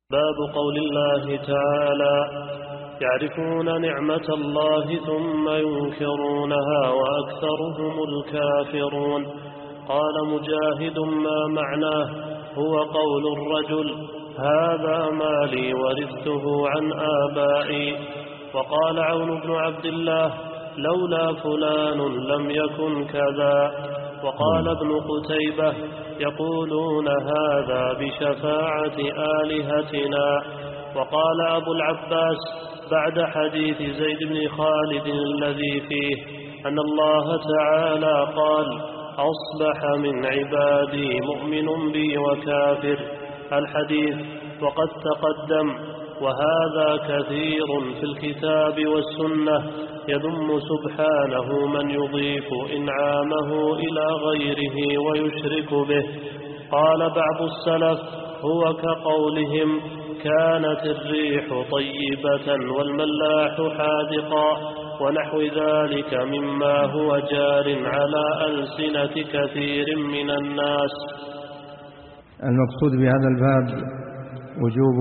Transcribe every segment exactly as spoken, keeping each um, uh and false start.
باب قول الله تعالى: يعرفون نعمة الله ثم ينكرونها وأكثرهم الكافرون. قال مجاهد: ما معناه؟ هو قول الرجل: هذا مالي ورثته عن آبائي. وقال عون بن عبد الله: لولا فلان لم يكن كذا. وقال ابن قتيبة: يقولون هذا بشفاعة آلهتنا. وقال أبو العباس بعد حديث زيد بن خالد الذي فيه أن الله تعالى قال: أصبح من عبادي مؤمن بي وكافر، الحديث، وقد تقدم. وهذا كثير في الكتاب والسنة يذم سبحانه من يضيف إنعامه إلى غيره ويشرك به. قال بعض السلف: هو كقولهم: كانت الريح طيبة والملاح حاذقا، ونحو ذلك مما هو جار على ألسنة كثير من الناس. المقصود بهذا الباب وجوب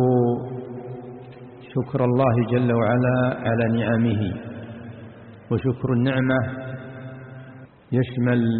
شكر الله جل وعلا على نعمه، وشكر النعمة يشمل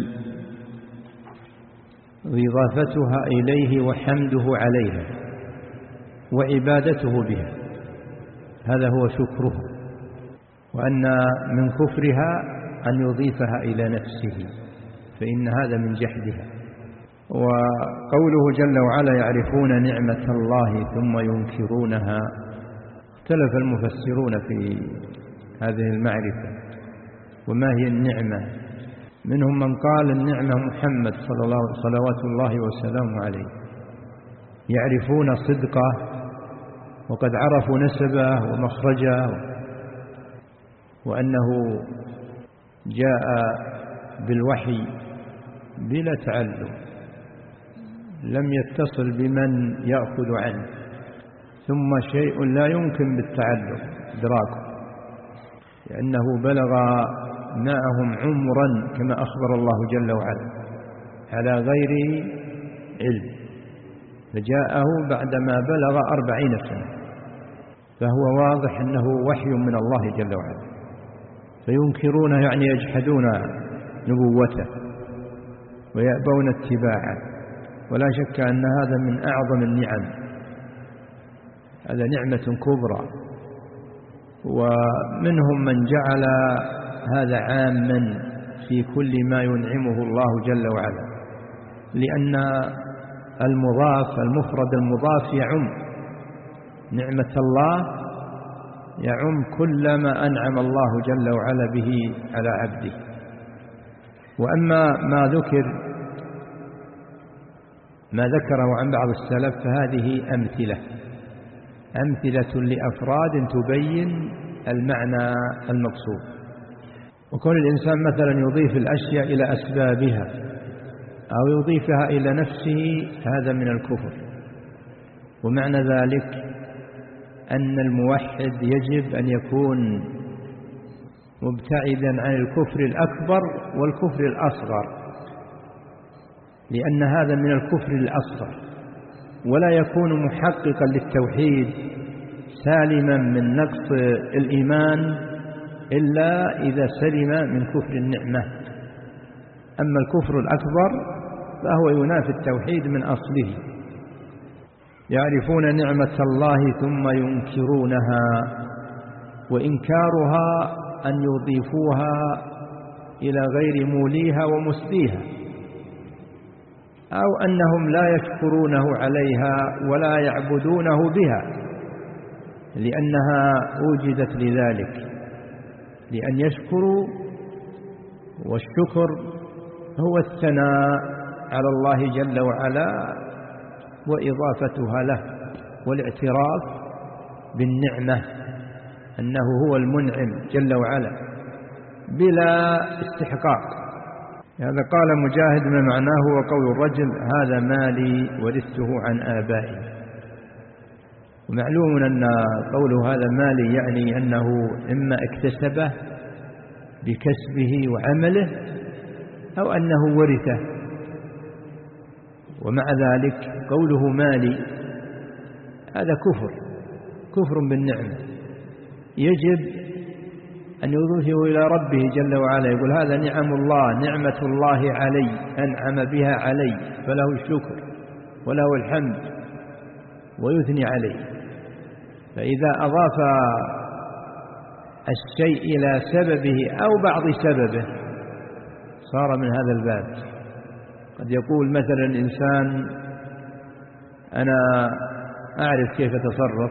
إضافتها إليه وحمده عليها وعبادته بها، هذا هو شكره. وأن من كفرها أن يضيفها إلى نفسه، فإن هذا من جحدها. وقوله جل وعلا: يعرفون نعمة الله ثم ينكرونها، اختلف المفسرون في هذه المعرفة وما هي النعمة. منهم من قال: النعمة محمد صلوات الله وسلامه عليه، يعرفون صدقه وقد عرفوا نسبه ومخرجه، وأنه جاء بالوحي بلا تعلم، لم يتصل بمن يأخذ عنه، ثم شيء لا يمكن بالتعلم إدراكه، لأنه بلغ معهم عمرا كما أخبر الله جل وعلا على غير علم، فجاءه بعدما بلغ أربعين سنة، فهو واضح أنه وحي من الله جل وعلا. فينكرونه يعني يجحدون نبوته ويأبون اتباعه، ولا شك أن هذا من أعظم النعم، هذا نعمة كبرى. ومنهم من جعل هذا عاما في كل ما ينعمه الله جل وعلا، لأن المضاف المفرد المضاف يعم نعمة الله، يعم كل ما أنعم الله جل وعلا به على عبده. وأما ما ذكر ما ذكره عن بعض السلف فهذه أمثلة أمثلة لأفراد تبين المعنى المقصود. وكون الإنسان مثلا يضيف الأشياء إلى أسبابها أو يضيفها إلى نفسه هذا من الكفر. ومعنى ذلك أن الموحد يجب أن يكون مبتعدا عن الكفر الأكبر والكفر الأصغر، لأن هذا من الكفر الأصغر، ولا يكون محققا للتوحيد سالما من نقص الإيمان إلا إذا سلم من كفر النعمة. أما الكفر الأكبر فهو ينافي التوحيد من أصله. يعرفون نعمة الله ثم ينكرونها، وإنكارها أن يضيفوها إلى غير موليها ومسديها، أو أنهم لا يشكرونه عليها ولا يعبدونه بها، لأنها أوجدت لذلك، لأن يشكروا، والشكر هو الثناء على الله جل وعلا وإضافتها له، والاعتراف بالنعمة أنه هو المنعم جل وعلا بلا استحقاق. هذا قال مجاهد ما معناه وقول الرجل: هذا مالي ورثته عن آبائي. ومعلوم أن قوله هذا مالي يعني أنه إما اكتسبه بكسبه وعمله أو أنه ورثه. ومع ذلك قوله مالي هذا كفر كفر بالنعمة، يجب أن يضيفه إلى ربه جل وعلا، يقول هذا نعم الله، نعمة الله علي، أنعم بها علي، فله الشكر وله الحمد ويثني عليه. فإذا أضاف الشيء إلى سببه أو بعض سببه صار من هذا الباب. قد يقول مثلا إنسان أنا أعرف كيف أتصرف،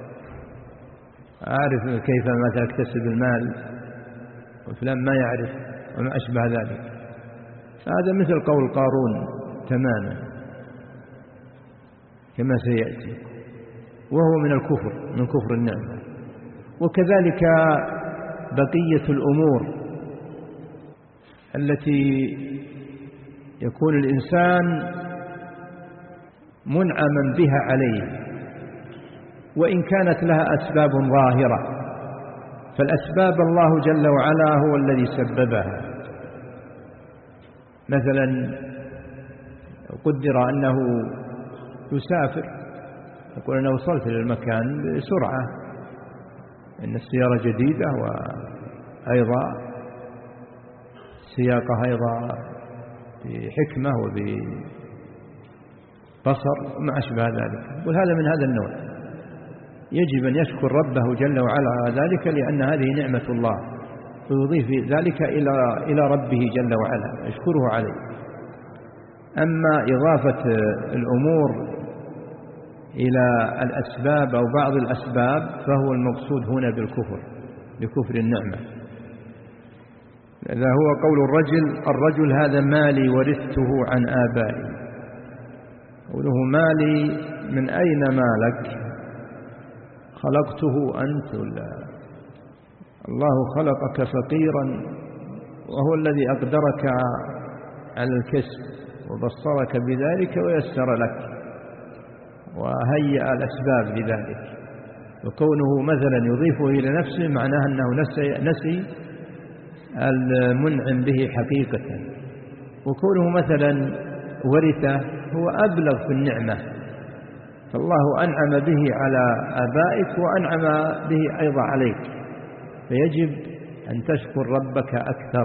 أعرف كيف مثلا أكتسب المال، وفلان ما يعرف وما أشبه ذلك. هذا مثل قول قارون تماما كما سيأتي، وهو من الكفر، من كفر النعمة. وكذلك بقية الأمور التي يكون الإنسان منعما بها عليه، وإن كانت لها أسباب ظاهرة، فالأسباب الله جل وعلا هو الذي سببها. مثلا قدر أنه يسافر، يقول أنا وصلت للمكان بسرعة، إن السيارة جديدة وأيضا سياقها أيضا بحكمة وببصر وما أشبه ذلك، يقول هذا من هذا النوع. يجب أن يشكر ربه جل وعلا على ذلك، لأن هذه نعمة الله، ويضيف ذلك إلى إلى ربه جل وعلا، يشكره عليه. أما إضافة الأمور إلى الأسباب أو بعض الأسباب فهو المقصود هنا بالكفر، بكفر النعمة. هذا هو قول الرجل الرجل هذا مالي ورثته عن آبائي. قوله مالي، من أين مالك؟ خلقته أنت ولا الله خلقك فقيرا، وهو الذي أقدرك على الكسب وبصرك بذلك ويسر لك وهيأ الأسباب لذلك. وكونه مثلا يضيفه إلى نفسه معناه أنه نسي, نسي المنعم به حقيقة. وكونه مثلا ورثه هو أبلغ في النعمة، فالله أنعم به على آبائك وأنعم به أيضا عليك، فيجب أن تشكر ربك أكثر.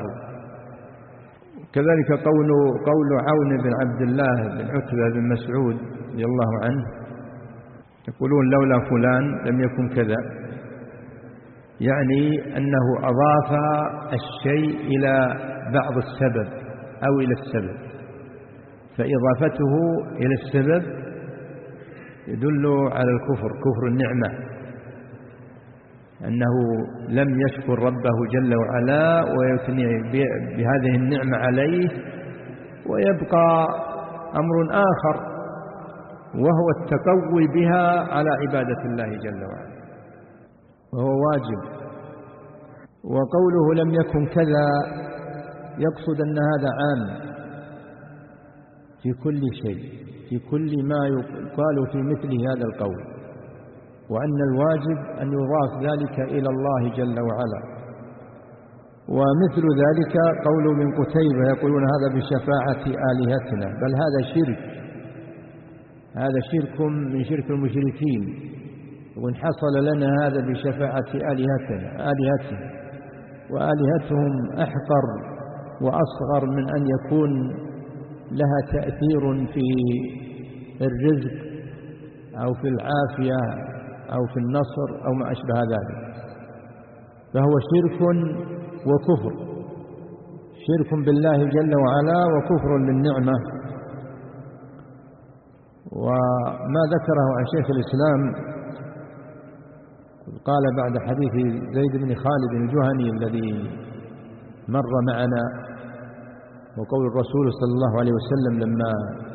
كذلك قول قول عون بن عبد الله بن عتبة بن مسعود رضي الله عنه، يقولون لولا فلان لم يكن كذا، يعني أنه أضاف الشيء إلى بعض السبب أو إلى السبب، فإضافته إلى السبب يدل على الكفر، كفر النعمة، أنه لم يشكر ربه جل وعلا ويثني بهذه النعمة عليه. ويبقى أمر آخر وهو التقوي بها على عبادة الله جل وعلا، وهو واجب. وقوله لم يكن كذا يقصد أن هذا عام في كل شيء، في كل ما يقال في مثل هذا القول، وأن الواجب أن يضاف ذلك إلى الله جل وعلا. ومثل ذلك قول من قتيبة يقولون هذا بشفاعة آلهتنا، بل هذا شرك، هذا شرك من شرك المشركين، وإن حصل لنا هذا بشفاعة آلهتنا آلهتهم وآلهتهم أحقر وأصغر من أن يكون لها تأثير في الرزق أو في العافية أو في النصر أو ما أشبه ذلك، فهو شرك وكفر، شرك بالله جل وعلا وكفر للنعمة. وما ذكره عن شيخ الإسلام قال بعد حديث زيد بن خالد الجهني الذي مر معنا، وقول الرسول صلى الله عليه وسلم لما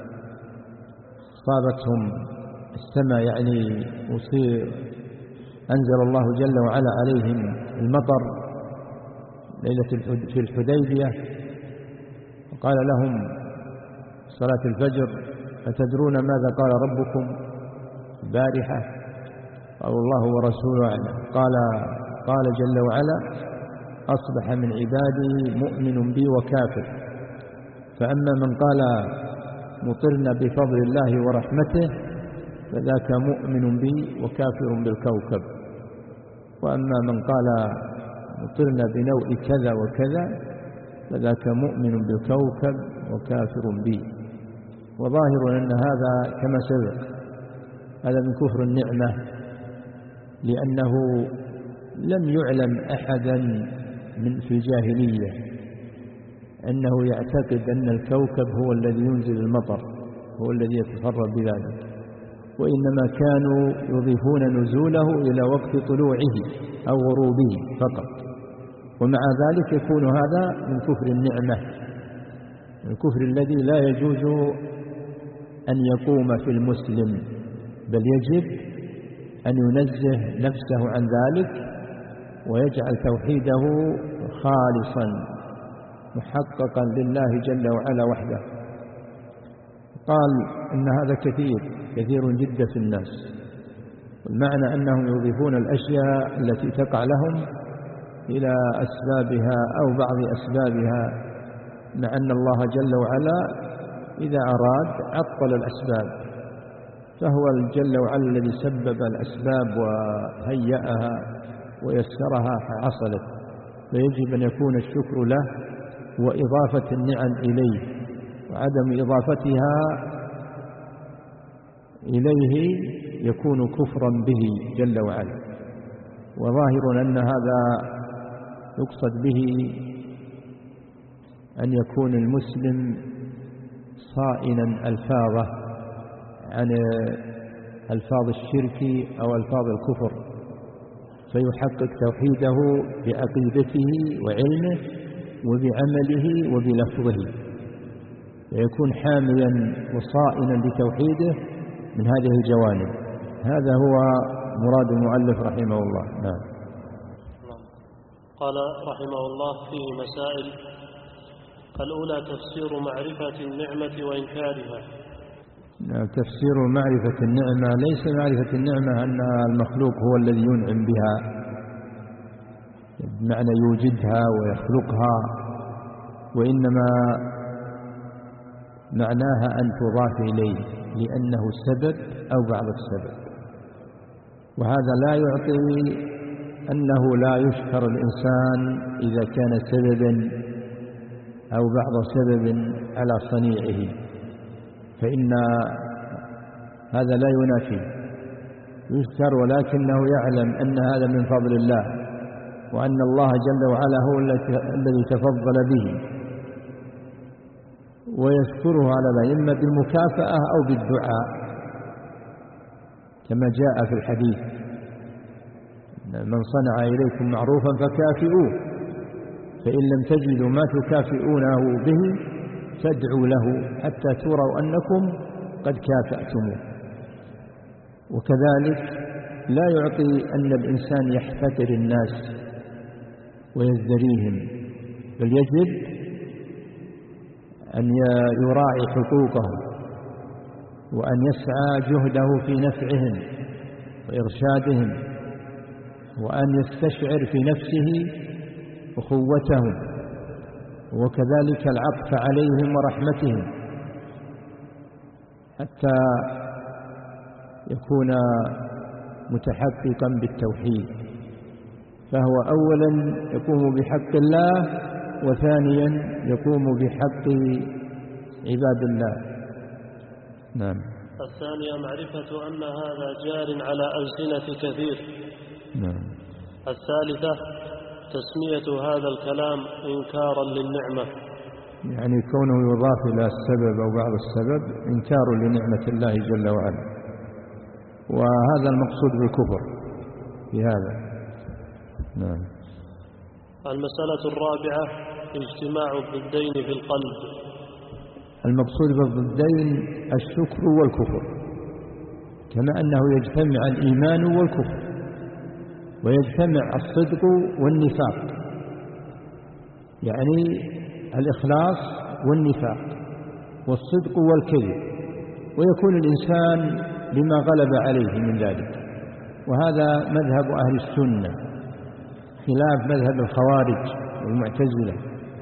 صابتهم السماء، يعني وصير أنزل الله جل وعلا عليهم المطر ليلة في الحديبية، وقال لهم صلاة الفجر أتدرون ماذا قال ربكم البارحة؟ قالوا الله ورسوله أعلم. قال قال جل وعلا أصبح من عبادي مؤمن بي وكافر، فأما من قال مطرنا بفضل الله ورحمته فذاك مؤمن بي وكافر بالكوكب. وأما من قال مطرنا بنوء كذا وكذا فذاك مؤمن بالكوكب وكافر بي. وظاهر أن هذا كما سبق هذا من كفر النعمة، لأنه لم يعلم أحدا من في الجاهلية أنه يعتقد أن الكوكب هو الذي ينزل المطر، هو الذي يتصرف بذلك، وإنما كانوا يضيفون نزوله إلى وقت طلوعه أو غروبه فقط. ومع ذلك يكون هذا من كفر النعمة، الكفر الذي لا يجوز أن يقوم في المسلم، بل يجب أن ينزه نفسه عن ذلك ويجعل توحيده خالصا محققا لله جل وعلا وحده. قال إن هذا كثير كثير جدا في الناس، والمعنى أنهم يضيفون الأشياء التي تقع لهم إلى أسبابها أو بعض أسبابها، مع أن الله جل وعلا إذا أراد عطل الأسباب، فهو جل وعلا الذي سبب الأسباب وهيأها ويسرها فحصلت، فيجب أن يكون الشكر له وإضافة النعم إليه، وعدم إضافتها إليه يكون كفرا به جل وعلا. وظاهر أن هذا يقصد به أن يكون المسلم صائنا ألفاظه عن ألفاظ الشرك أو ألفاظ الكفر، فيحقق توحيده بعقيدته وعلمه وبعمله وبلفظه، فيكون حاميا وصائنا لتوحيده من هذه الجوانب. هذا هو مراد المؤلف رحمه الله. نعم. قال رحمه الله فيه مسائل. الأولى تفسير معرفة النعمة وإنكارها. نعم. تفسير معرفة النعمة ليس معرفة النعمة أن المخلوق هو الذي ينعم بها بمعنى يوجدها ويخلقها، وإنما معناها أن تضاف إليه لأنه سبب أو بعض السبب، وهذا لا يعطي أنه لا يشكر الإنسان إذا كان سببا أو بعض سبب على صنيعه، فإن هذا لا ينافي، يشكر ولكنه يعلم أن هذا من فضل الله، وأن الله جل وعلا هو الذي تفضل به، ويشكره على ذلك إما بالمكافأة أو بالدعاء كما جاء في الحديث: من صنع إليكم معروفا فكافئوه، فإن لم تجدوا ما تكافئونه به فادعوا له حتى تروا أنكم قد كافأتموه. وكذلك لا يعطي أن الإنسان يحتكر الناس ويزدريهم، بل يجب أن يراعي حقوقهم وأن يسعى جهده في نفعهم وإرشادهم، وأن يستشعر في نفسه أخوتهم، وكذلك العطف عليهم ورحمتهم، حتى يكون متحققا بالتوحيد. فهو أولا يقوم بحق الله، وثانيا يقوم بحق عباد الله. نعم. الثانية معرفة أن هذا جار على ألسنة كثير. نعم. الثالثة تسمية هذا الكلام إنكارا للنعمة، يعني كونه يضاف إلى السبب أو بعض السبب إنكار لنعمة الله جل وعلا، وهذا المقصود بالكفر في هذا. نعم. المسألة الرابعة اجتماع الضدين في القلب. المقصود بالضدين الشكر والكفر، كما أنه يجتمع الإيمان والكفر، ويجتمع الصدق والنفاق، يعني الإخلاص والنفاق والصدق والكذب، ويكون الإنسان لما غلب عليه من ذلك. وهذا مذهب أهل السنة خلاف مذهب الخوارج والمعتزلة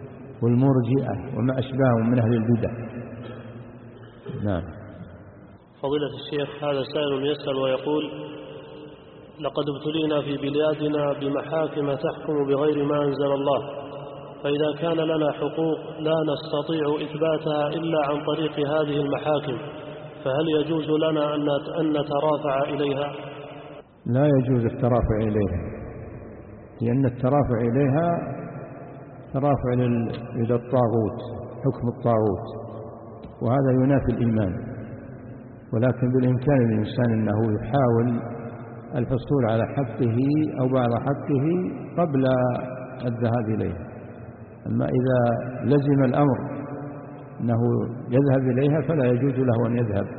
والمرجئة وما أشبههم من أهل البدع. نعم. فضيلة الشيخ، هذا سائل يسأل ويقول: لقد ابتلينا في بلادنا بمحاكم تحكم بغير ما أنزل الله، فإذا كان لنا حقوق لا نستطيع إثباتها إلا عن طريق هذه المحاكم، فهل يجوز لنا أن نترافع إليها؟ لا يجوز الترافع إليها، لأن الترافع إليها ترافع إلى الطاغوت، حكم الطاغوت، وهذا ينافي الإيمان. ولكن بالإمكان للإنسان أنه يحاول الحصول على حقه أو بعض حقه قبل الذهاب إليه. أما إذا لزم الأمر أنه يذهب إليها فلا يجوز له أن يذهب.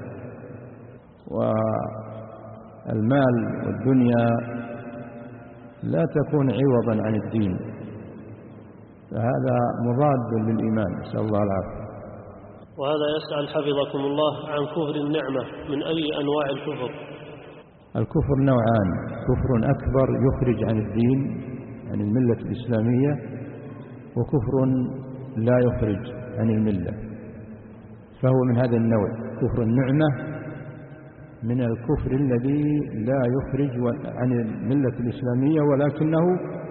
والمال والدنيا لا تكون عوضا عن الدين، فهذا مضاد للإيمان، نسأل الله العافية. وهذا يسأل حفظكم الله عن كفر النعمة، من أي أنواع الكفر؟ الكفر نوعان: كفر أكبر يخرج عن الدين، عن الملة الإسلامية، وكفر لا يخرج عن الملة، فهو من هذا النوع. كفر النعمة من الكفر الذي لا يخرج عن الملة الإسلامية، ولكنه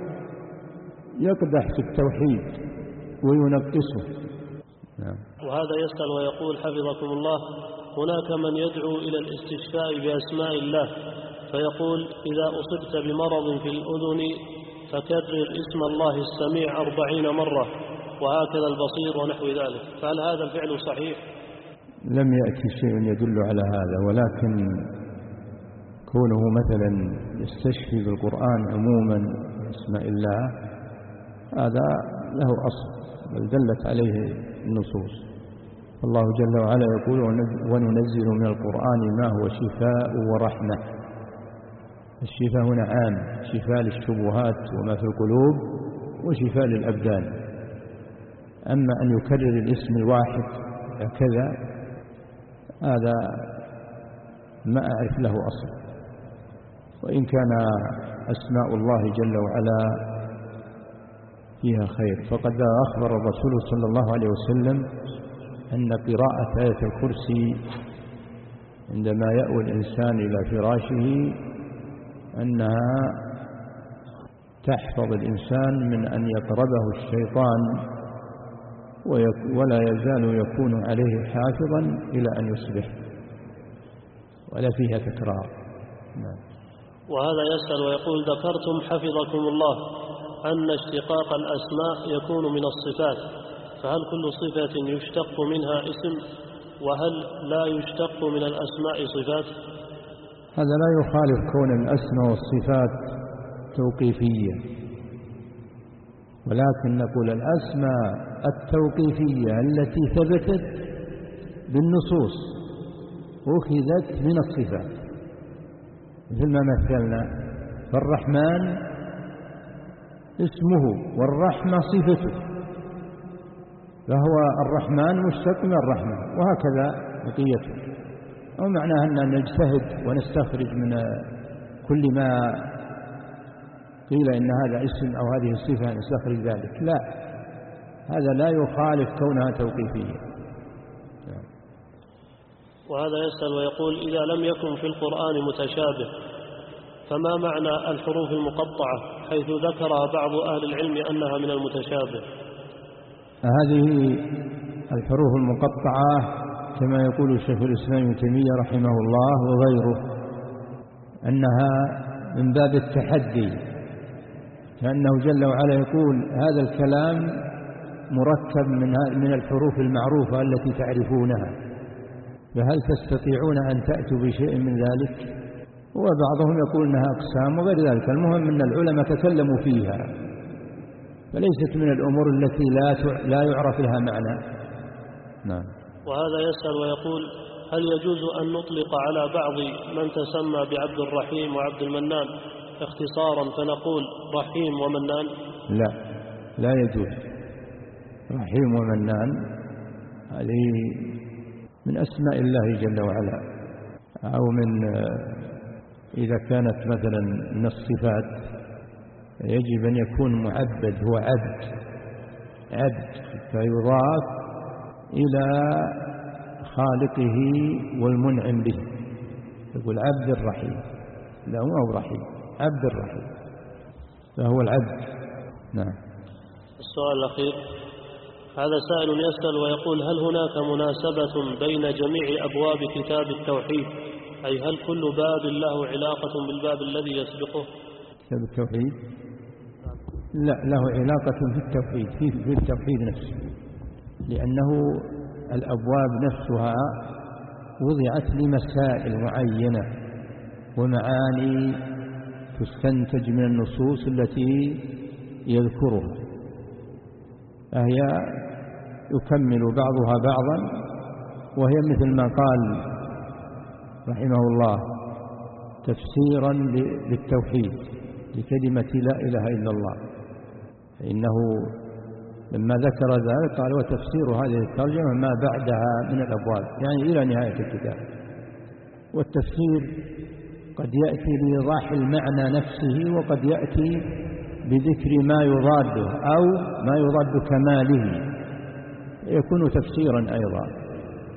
يقدح في التوحيد وينقصه. نعم. وهذا يسأل ويقول حفظكم الله: هناك من يدعو إلى الاستشفاء بأسماء الله، فيقول: إذا أصبت بمرض في الأذن فكرر اسم الله السميع أربعين مرة، وهكذا البصير ونحو ذلك، فهل هذا الفعل صحيح؟ لم يأتي شيء يدل على هذا، ولكن كونه مثلا يستشفي بالقرآن عموما بأسماء الله هذا له أصل، بل دلت عليه النصوص. الله جل وعلا يقول: وننزل من القرآن ما هو شفاء ورحمة. الشفاء هنا عام، شفاء للشبهات وما في القلوب، وشفاء للأبدان. أما أن يكرر الاسم الواحد هكذا هذا ما أعرف له أصل. وإن كان أسماء الله جل وعلا فيها خير، فقد أخبر الرسول صلى الله عليه وسلم أن قراءة آية الكرسي عندما يأوي الإنسان إلى فراشه أنها تحفظ الإنسان من أن يقربه الشيطان، ولا يزال يكون عليه حافظا إلى أن يصبح، ولا فيها تكرار. وهذا يسأل ويقول: ذكرتم حفظكم الله أن اشتقاق الأسماء يكون من الصفات، فهل كل صفة يشتق منها اسم، وهل لا يشتق من الأسماء صفات؟ هذا لا يخالف كون الأسماء والصفات توقيفية، ولكن نقول الأسماء التوقيفية التي ثبتت بالنصوص أخذت من الصفات، مثل ما مثلنا: فالرحمن اسمه والرحمة صفته، فهو الرحمن مشتق من الرحمة، وهكذا بقيته. ومعناه أن نجتهد ونستخرج من كل ما قيل إن هذا اسم أو هذه الصفة نستخرج ذلك، لا، هذا لا يخالف كونها توقيفية. وهذا يسأل ويقول: إذا لم يكن في القرآن متشابه، فما معنى الحروف المقطعة حيث ذكرها بعض أهل العلم أنها من المتشابه؟ هذه الحروف المقطعة كما يقول شيخ الإسلام ابن تيمية رحمه الله وغيره أنها من باب التحدي، لأنه جل وعلا يقول: هذا الكلام مركب من الحروف المعروفة التي تعرفونها، فهل تستطيعون أن تأتوا بشيء من ذلك؟ وبعضهم يقول أنها أقسام وغير ذلك. المهم أن العلماء تكلموا فيها، فليست من الأمور التي لا لا يعرف لها معنى. نعم. وهذا يسأل ويقول: هل يجوز أن نطلق على بعض من تسمى بعبد الرحيم وعبد المنان اختصارا فنقول رحيم ومنان؟ لا، لا يجوز. رحيم ومنان هذه من أسماء الله جل وعلا، أو من إذا كانت مثلا من الصفات يجب أن يكون معبد، هو عبد عبد فيضاف إلى خالقه والمنعم به. يقول عبد الرحيم، لا هو رحيم، عبد الرحيم، فهو العبد. نعم. السؤال الأخير، هذا سائل يسأل ويقول: هل هناك مناسبة بين جميع أبواب كتاب التوحيد؟ أي هل كل باب له علاقة بالباب الذي يسبقه؟ كتاب التوحيد لا، له علاقة في التوحيد، في التوحيد نفسه، لأنه الأبواب نفسها وضعت لمسائل معينة ومعاني تستنتج من النصوص التي يذكرها، فهي يكمل بعضها بعضا، وهي مثل ما قال رحمه الله تفسيرا للتوحيد لكلمة لا إله إلا الله، فإنه لما ذكر ذلك قال: وتفسير هذه الترجمة ما بعدها من الأبواب، يعني إلى نهاية الكتاب. والتفسير قد يأتي لإيضاح المعنى نفسه، وقد يأتي بذكر ما يضاده أو ما يضاد كماله، يكون تفسيرا أيضا.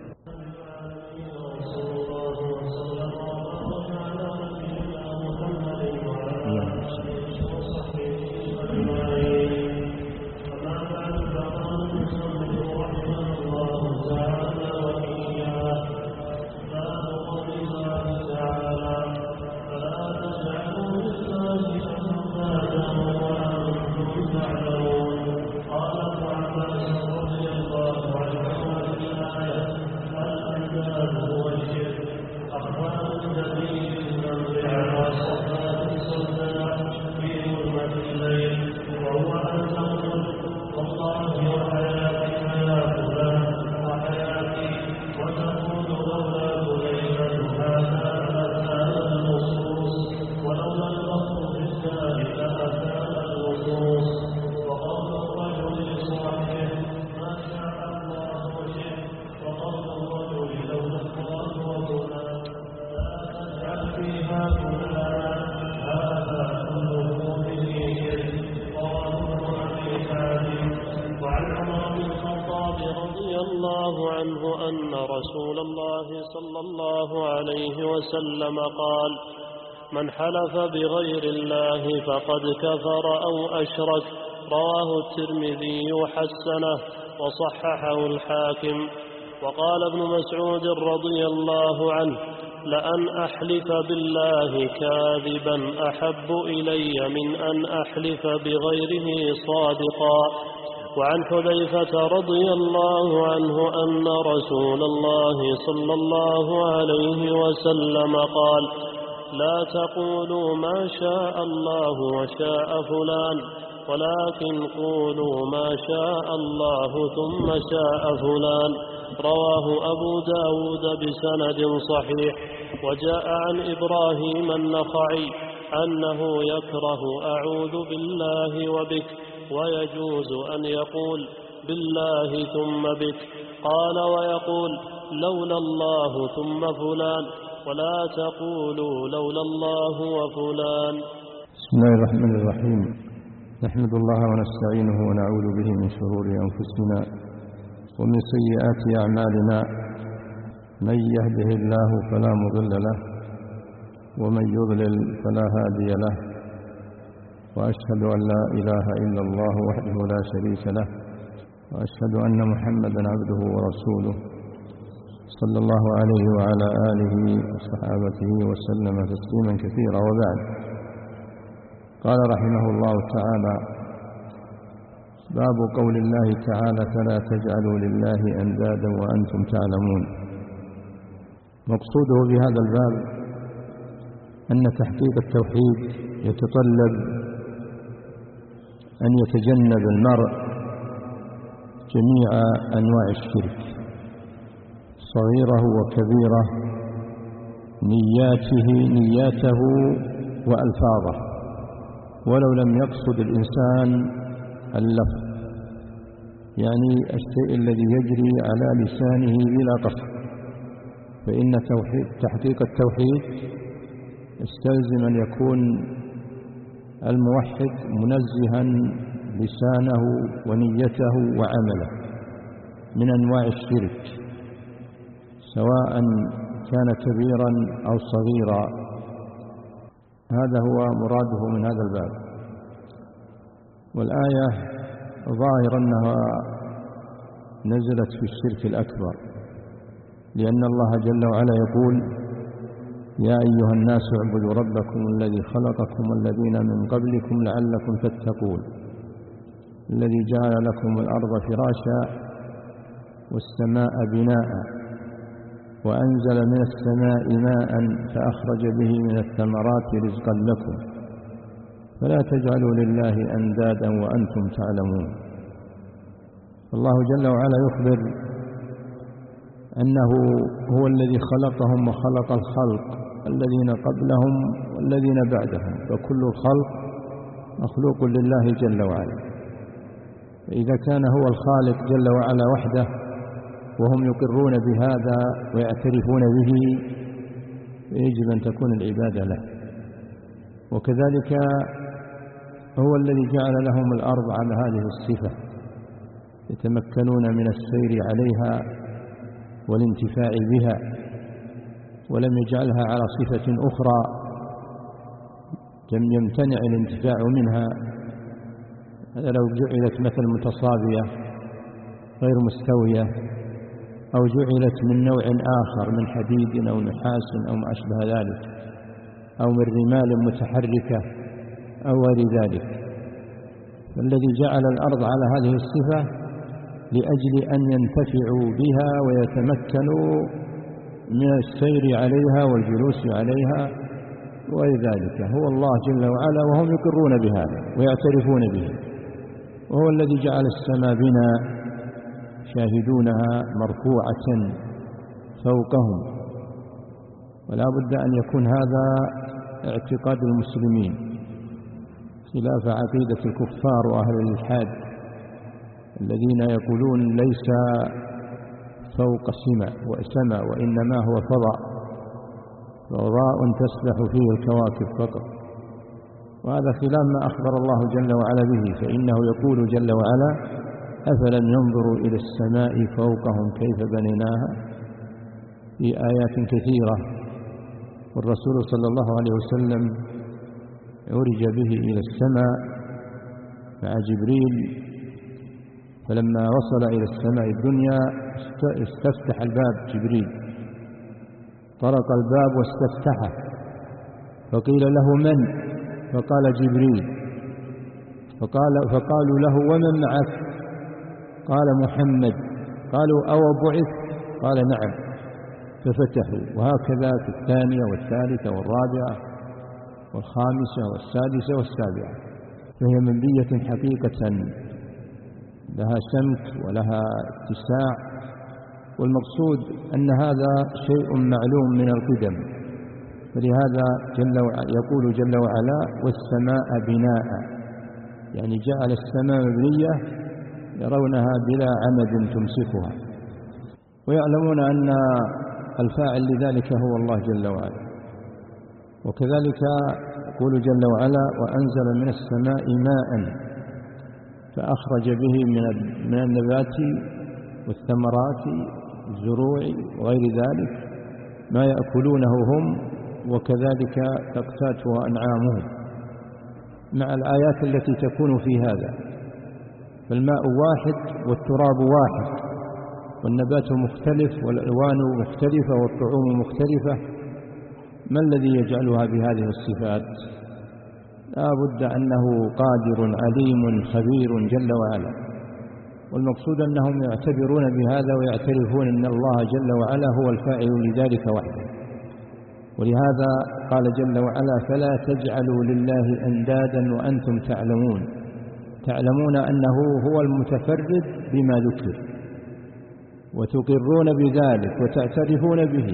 وسلم قال: من حلف بغير الله فقد كفر أو أشرك. رواه الترمذي حسنه وصححه الحاكم. وقال ابن مسعود رضي الله عنه: لأن أحلف بالله كاذبا أحب إلي من أن أحلف بغيره صادقا. وعن حذيفة رضي الله عنه أن رسول الله صلى الله عليه وسلم قال: لا تقولوا ما شاء الله وشاء فلان، ولكن قولوا ما شاء الله ثم شاء فلان. رواه أبو داود بسند صحيح. وجاء عن إبراهيم النخعي أنه يكره أعوذ بالله وبك، ويجوز أن يقول بالله ثم بك. قال: ويقول لولا الله ثم فلان، ولا تقولوا لولا الله وفلان. بسم الله الرحمن الرحيم. نحمد الله ونستعينه ونعوذ به من شرور أنفسنا ومن سيئات أعمالنا. من يهده الله فلا مضل له، ومن يضلل فلا هادي له. وأشهد أن لا إله إلا الله وحده لا شريك له، وأشهد أن محمدا عبده ورسوله صلى الله عليه وعلى آله وصحابته وسلم تسليما كثيرا. وبعد، قال رحمه الله تعالى: باب قول الله تعالى: فلا تجعلوا لله أندادا وأنتم تعلمون. مقصوده بهذا الباب أن تحقيق التوحيد يتطلب أن يتجنب المرء جميع أنواع الشرك صغيره وكبيره، نياته نياته وألفاظه، ولو لم يقصد الإنسان اللفظ، يعني الشيء الذي يجري على لسانه بلا قصد. فإن توحيد تحقيق التوحيد يستلزم أن يكون الموحد منزها لسانه ونيته وعمله من أنواع الشرك، سواء كان كبيرا أو صغيرا. هذا هو مراده من هذا الباب. والآية ظاهر أنها نزلت في الشرك الأكبر، لأن الله جل وعلا يقول: يا أيها الناس اعبدوا ربكم الذي خلقكم والذين من قبلكم لعلكم تتقون الذي جعل لكم الأرض فراشا والسماء بناء وأنزل من السماء ماء فأخرج به من الثمرات رزقا لكم فلا تجعلوا لله أندادا وأنتم تعلمون. الله جل وعلا يخبر أنه هو الذي خلقهم وخلق الخلق الذين قبلهم والذين بعدهم، فكل الخلق مخلوق لله جل وعلا. فإذا كان هو الخالق جل وعلا وحده وهم يقرون بهذا ويعترفون به فيجب أن تكون العبادة له. وكذلك هو الذي جعل لهم الأرض على هذه الصفة يتمكنون من السير عليها والانتفاع بها، ولم يجعلها على صفة أخرى يمتنع الانتفاع منها. لو جعلت مثل متصابية غير مستوية أو جعلت من نوع آخر من حديد أو نحاس أو ما أشبه ذلك أو من رمال متحركة أو غير ذلك، فالذي جعل الأرض على هذه الصفة لأجل أن ينتفعوا بها ويتمكنوا من السير عليها والجلوس عليها وغير ذلك، هو الله جل وعلا وهم يقرون بهذا ويعترفون به. وهو الذي جعل السماء بنا شاهدونها مرفوعة فوقهم. ولا بد أن يكون هذا اعتقاد المسلمين خلاف عقيدة الكفار وأهل الإلحاد الذين يقولون ليس فوق سماء وإنما هو فضاء فضاء تسبح فيه الكواكب فقط، وهذا خلاف ما أخبر الله جل وعلا به. فإنه يقول جل وعلا: أفلم ينظروا إلى السماء فوقهم كيف بنيناها، في آيات كثيرة. والرسول صلى الله عليه وسلم عرج به إلى السماء مع جبريل، فلما وصل إلى السماء الدنيا استفتح الباب جبريل، طرق الباب واستفتحه، فقيل له: من؟ فقال: جبريل. فقال فقالوا له: ومن معك؟ قال: محمد. قالوا: أو بعث؟ قال: نعم. ففتحوا. وهكذا في الثانية والثالثة والرابعة والخامسة والسادسة والسابعة، فهي منبية حقيقة لها سمت ولها اتساع. والمقصود أن هذا شيء معلوم من القدم، فلهذا جل وعلا يقول جل وعلا: والسماء بناء، يعني جعل السماء مبنية يرونها بلا عمد تمسكها، ويعلمون أن الفاعل لذلك هو الله جل وعلا. وكذلك يقول جل وعلا: وأنزل من السماء ماء فأخرج به من النبات والثمرات الزروع وغير ذلك ما يأكلونه هم وكذلك تقتاتها أنعامهم، مع الآيات التي تكون في هذا. فالماء واحد والتراب واحد والنبات مختلف والألوان مختلفة والطعوم مختلفة، ما الذي يجعلها بهذه الصفات؟ لا بد أنه قادر عليم خبير جل وعلا. والمقصود أنهم يعتبرون بهذا ويعترفون أن الله جل وعلا هو الفاعل لذلك وحده. ولهذا قال جل وعلا: فلا تجعلوا لله أندادا وأنتم تعلمون، تعلمون أنه هو المتفرد بما ذكر وتقرون بذلك وتعترفون به،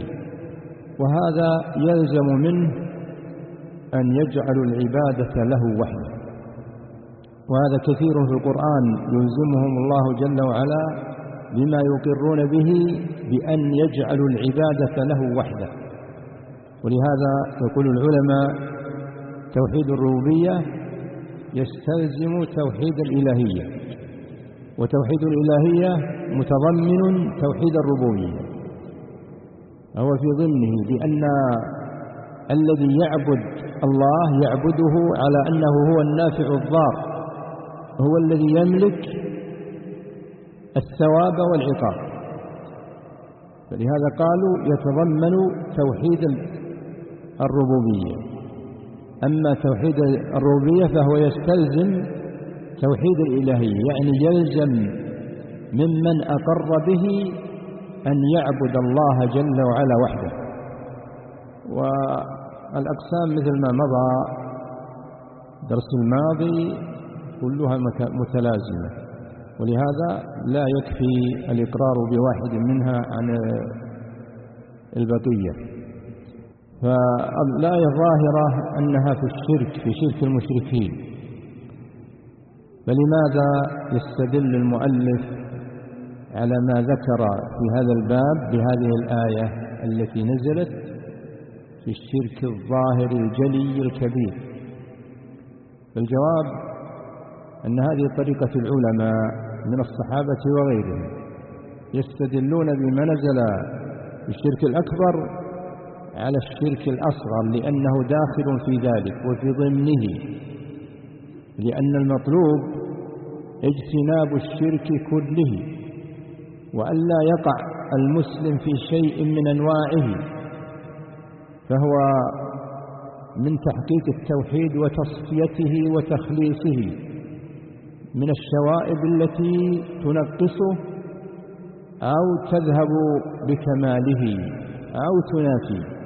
وهذا يلزم منه أن يجعلوا العبادة له وحده. وهذا كثير في القرآن يلزمهم الله جل وعلا بما يقرون به بأن يجعلوا العبادة له وحده. ولهذا يقول العلماء: توحيد الربوبية يستلزم توحيد الإلهية، وتوحيد الإلهية متضمن توحيد الربوبية. هو في ضمنه، لأن الذي يعبد الله يعبده على أنه هو النافع الضار، هو الذي يملك الثواب والعقاب. فلهذا قالوا يتضمن توحيد الربوبية. أما توحيد الربوبية فهو يستلزم توحيد الإلهية، يعني يلزم ممن أقر به أن يعبد الله جل وعلا وحده. والأقسام مثل ما مضى درس الماضي كلها متلازمة، ولهذا لا يكفي الإقرار بواحد منها عن البقية. فالآية الظاهرة أنها في الشرك، في شرك المشركين. فلماذا يستدل المؤلف على ما ذكر في هذا الباب بهذه الآية التي نزلت في الشرك الظاهر الجلي الكبير؟ الجواب أن هذه طريقة العلماء من الصحابة وغيرهم، يستدلون بما نزل في الشرك الأكبر على الشرك الأصغر، لأنه داخل في ذلك وفي ضمنه، لأن المطلوب اجتناب الشرك كله، وألا يقع المسلم في شيء من أنواعه. فهو من تحقيق التوحيد وتصفيته وتخليصه من الشوائب التي تنقصه أو تذهب بكماله أو تنافيه.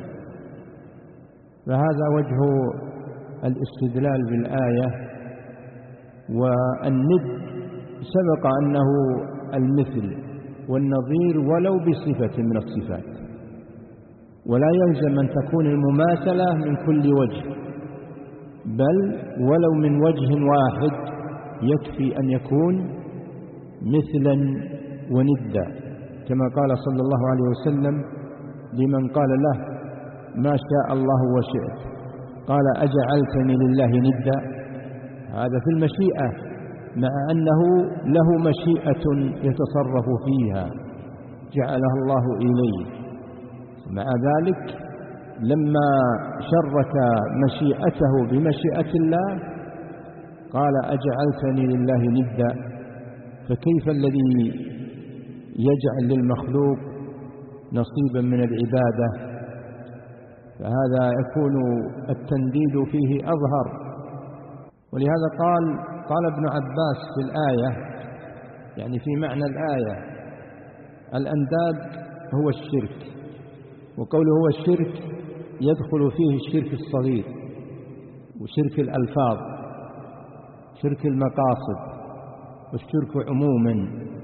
فهذا وجه الاستدلال بالآية. والند سبق أنه المثل والنظير ولو بصفة من الصفات، ولا يلزم أن تكون المماثلة من كل وجه، بل ولو من وجه واحد يكفي أن يكون مثلا وندا، كما قال صلى الله عليه وسلم لمن قال له ما شاء الله وشئت، قال أجعلتني لله ندا. هذا في المشيئة، مع أنه له مشيئة يتصرف فيها جعلها الله إليه، مع ذلك لما شرك مشيئته بمشيئة الله قال أجعلتني لله ندا. فكيف الذي يجعل للمخلوق نصيبا من العبادة؟ فهذا يكون التنديد فيه أظهر. ولهذا قال قال ابن عباس في الآية، يعني في معنى الآية، الأنداد هو الشرك، وقوله هو الشرك يدخل فيه الشرك الصغير وشرك الألفاظ، شرك المقاصد، والشرك عموما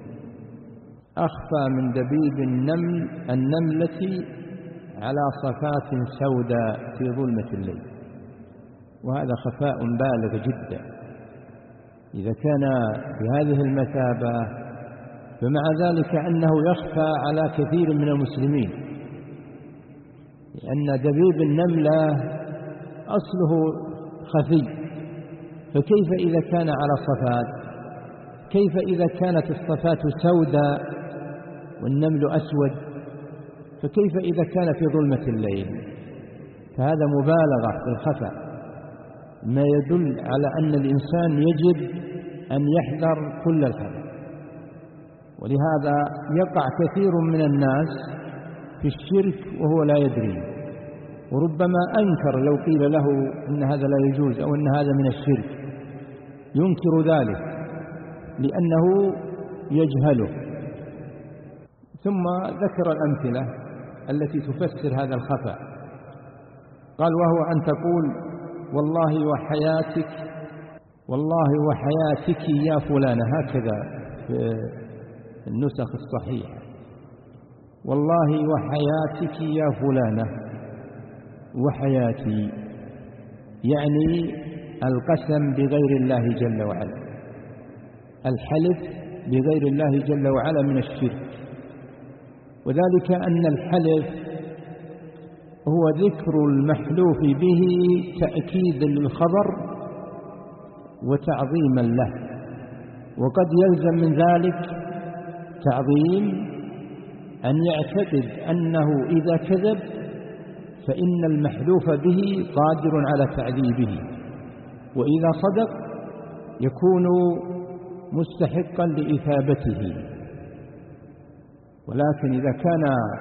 أخفى من دبيب النمل النملة على صفات سوداء في ظلمة الليل. وهذا خفاء بالغ جدا. إذا كان بهذه المثابة فمع ذلك أنه يخفى على كثير من المسلمين، لأن دبيب النملة أصله خفي، فكيف إذا كان على صفات؟ كيف إذا كانت الصفات سوداء والنمل أسود؟ فكيف إذا كان في ظلمة الليل؟ فهذا مبالغة في الخفاء، ما يدل على أن الإنسان يجب أن يحذر كل الحذر. ولهذا يقع كثير من الناس في الشرك وهو لا يدري، وربما أنكر لو قيل له إن هذا لا يجوز أو إن هذا من الشرك، ينكر ذلك لأنه يجهله. ثم ذكر الأمثلة التي تفسر هذا الخفاء، قال وهو أن تقول والله وحياتك، والله وحياتك يا فلانة، هكذا في النسخ الصحيحة، والله وحياتك يا فلانة، وحياتي يعني القسم بغير الله جل وعلا، الحلف بغير الله جل وعلا من الشرك. وذلك أن الحلف هو ذكر المحلوف به تأكيدا للخبر وتعظيما له، وقد يلزم من ذلك تعظيم أن يعتقد أنه إذا كذب فإن المحلوف به قادر على تعذيبه، وإذا صدق يكون مستحقا لإثابته. ولكن إذا كان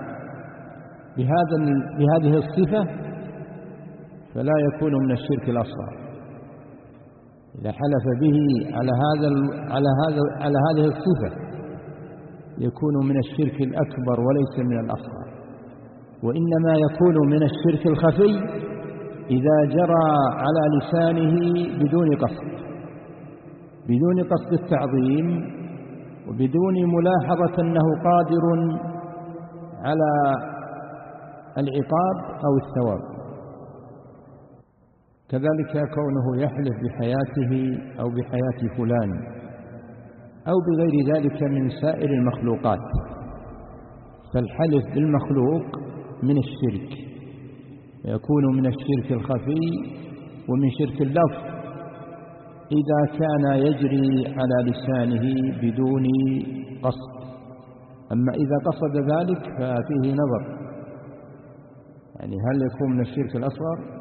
بهذا بهذه الصفة فلا يكون من الشرك الأصغر. إذا حلف به على هذا على هذا على هذه الصفة يكون من الشرك الأكبر وليس من الأصغر. وإنما يكون من الشرك الخفي إذا جرى على لسانه بدون قصد، بدون قصد التعظيم، وبدون ملاحظة أنه قادر على العقاب أو الثواب. كذلك كونه يحلف بحياته أو بحياة فلان أو بغير ذلك من سائر المخلوقات، فالحلف بالمخلوق من الشرك، يكون من الشرك الخفي ومن شرك اللفظ إذا كان يجري على لسانه بدون قصد. أما إذا قصد ذلك ففيه نظر، يعني هل يكون من الشرك الأصغر؟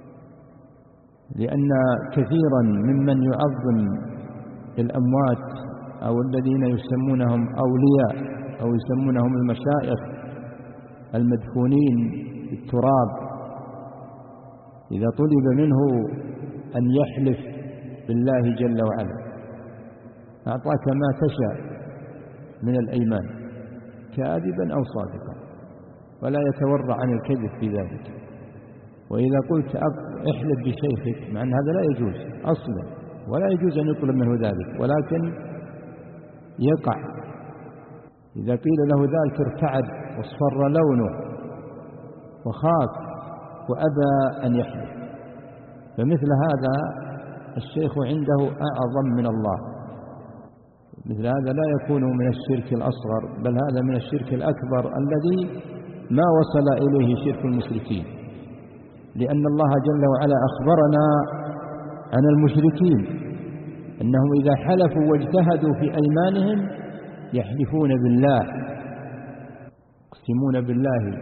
لأن كثيرا ممن يعظم الأموات أو الذين يسمونهم أولياء أو يسمونهم المشايخ المدفونين في التراب، إذا طلب منه أن يحلف بالله جل وعلا أعطاك ما تشاء من الأيمان كاذبا أو صادقا، ولا يتورع عن الكذب في ذلك. وإذا قلت احلف بشيخك، مع أن هذا لا يجوز أصلا، ولا يجوز أن يطلب منه ذلك، ولكن يقع. إذا قيل له ذلك ارتعد واصفر لونه وخاف وأبى أن يحلف. فمثل هذا الشيخ عنده أعظم من الله، مثل هذا لا يكون من الشرك الأصغر، بل هذا من الشرك الأكبر الذي ما وصل إليه شرك المشركين، لأن الله جل وعلا أخبرنا عن المشركين أنهم إذا حلفوا واجتهدوا في أيمانهم يحلفون بالله، يقسمون بالله،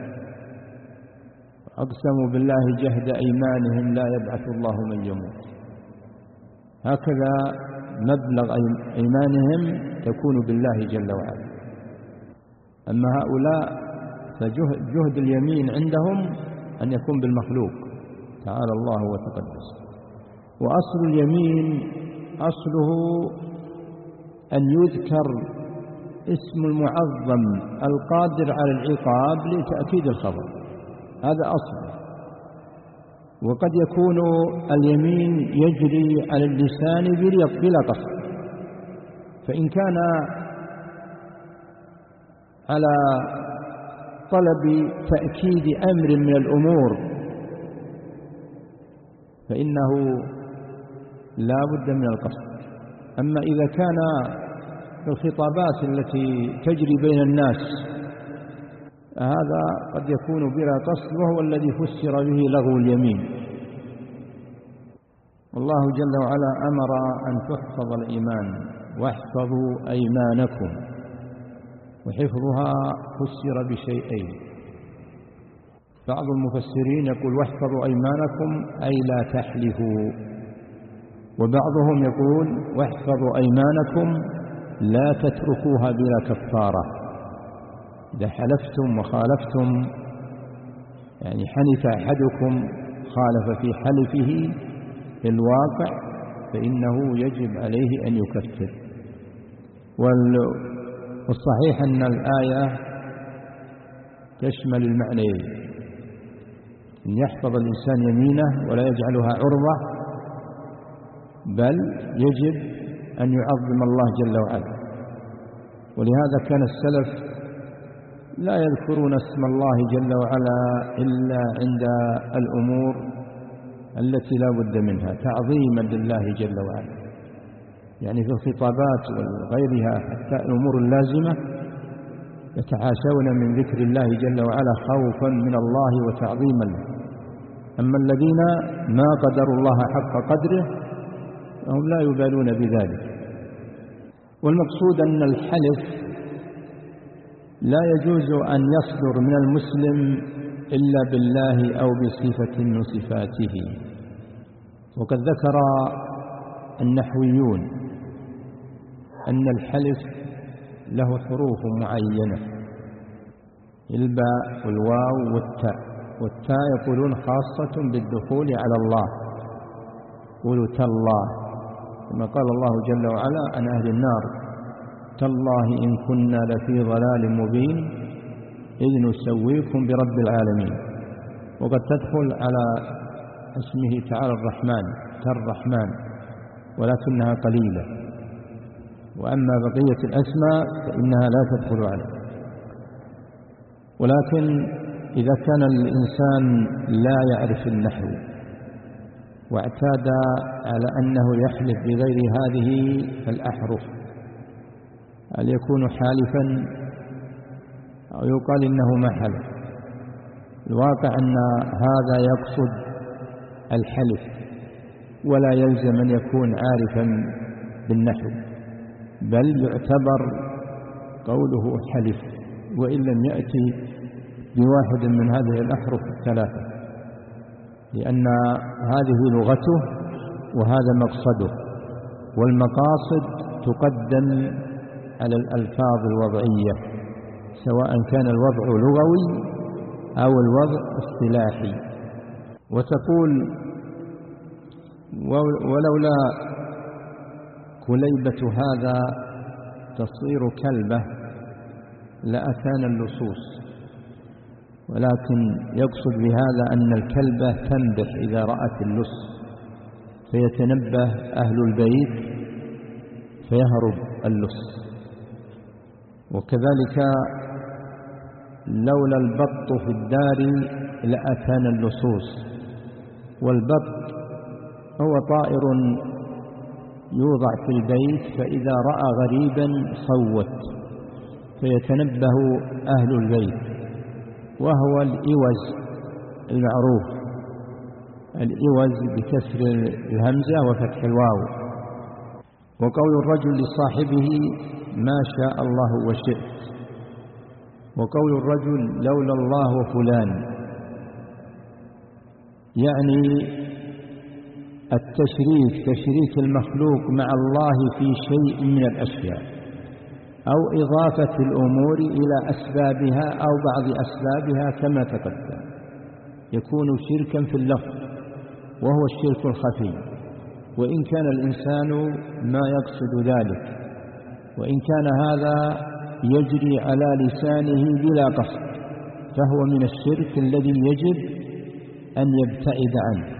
أقسموا بالله جهد أيمانهم لا يبعث الله من يموت. هكذا مبلغ أيمانهم تكون بالله جل وعلا. أما هؤلاء فجهد اليمين عندهم أن يكون بالمخلوق تعالى الله وتقدس. وأصل اليمين أصله أن يذكر اسم المعظم القادر على العقاب لتأكيد الخبر، هذا أصله. وقد يكون اليمين يجري على اللسان بلا قصد، فإن كان على طلب تأكيد أمر من الأمور فإنه لا بد من القصد. أما إذا كان في الخطابات التي تجري بين الناس هذا قد يكون بلا قصد، وهو الذي فسر به لغو اليمين. والله جل وعلا أمر أن تحفظ الإيمان واحفظوا أيمانكم، وحفظها فسر بشيئين. بعض المفسرين يقول واحفظوا أيمانكم أي لا تحلفوا، وبعضهم يقول واحفظوا أيمانكم لا تتركوها بلا كفارة. إذا حلفتم وخالفتم، يعني حنث أحدكم خالف في حلفه في الواقع، فإنه يجب عليه أن يكفر. والصحيح أن الآية تشمل المعنيين، أن يحفظ الإنسان يمينه ولا يجعلها عرضة، بل يجب أن يعظم الله جل وعلا. ولهذا كان السلف لا يذكرون اسم الله جل وعلا إلا عند الأمور التي لا بد منها تعظيما لله جل وعلا، يعني في الخطابات وغيرها حتى الأمور اللازمة يتحاشون من ذكر الله جل وعلا خوفا من الله وتعظيما له. أما الذين ما قدروا الله حق قدره فهم لا يبالون بذلك. والمقصود أن الحلف لا يجوز أن يصدر من المسلم إلا بالله أو بصفة من صفاته. وقد ذكر النحويون أن الحلف له حروف معينة، الباء والواو والتاء، والتاء يقولون خاصة بالدخول على الله، قولوا تالله كما قال الله جل وعلا عن أهل النار: تالله إن كنا لفي ضلال مبين إذ نسويكم برب العالمين. وقد تدخل على اسمه تعالى الرحمن كالرحمن، ولكنها قليلة، وأما بقية الأسماء فإنها لا تدخل عليه. ولكن إذا كان الإنسان لا يعرف النحو واعتاد على أنه يحلف بغير هذه الأحرف، هل يكون حالفا أو يقال إنه ما حلف؟ الواقع أن هذا يقصد الحلف، ولا يلزم أن يكون عارفا بالنحو، بل يعتبر قوله حلف وإن لم يأتي بواحد من هذه الأحرف الثلاثة، لأن هذه لغته وهذا مقصده، والمقاصد تقدم على الألفاظ الوضعية، سواء كان الوضع لغوي أو الوضع اصطلاحي. وتقول: ولولا كليبة هذا تصير كلبة لأتانا اللصوص، ولكن يقصد بهذا أن الكلبة تنبح إذا رأت اللص، فيتنبه أهل البيت فيهرب اللص. وكذلك لولا البط في الدار لأتانا اللصوص، والبط هو طائر يوضع في البيت، فإذا رأى غريبا صوت فيتنبه أهل البيت، وهو الإوز المعروف، الإوز بكسر الهمزة وفتح الواو. وقول الرجل لصاحبه: ما شاء الله وشئت. وقول الرجل: لولا الله وفلان، يعني التشريك، تشريك المخلوق مع الله في شيء من الأشياء، أو إضافة الأمور إلى أسبابها أو بعض أسبابها كما تقدم، يكون شركا في اللفظ، وهو الشرك الخفي، وإن كان الإنسان ما يقصد ذلك، وإن كان هذا يجري على لسانه بلا قصد، فهو من الشرك الذي يجب أن يبتعد عنه.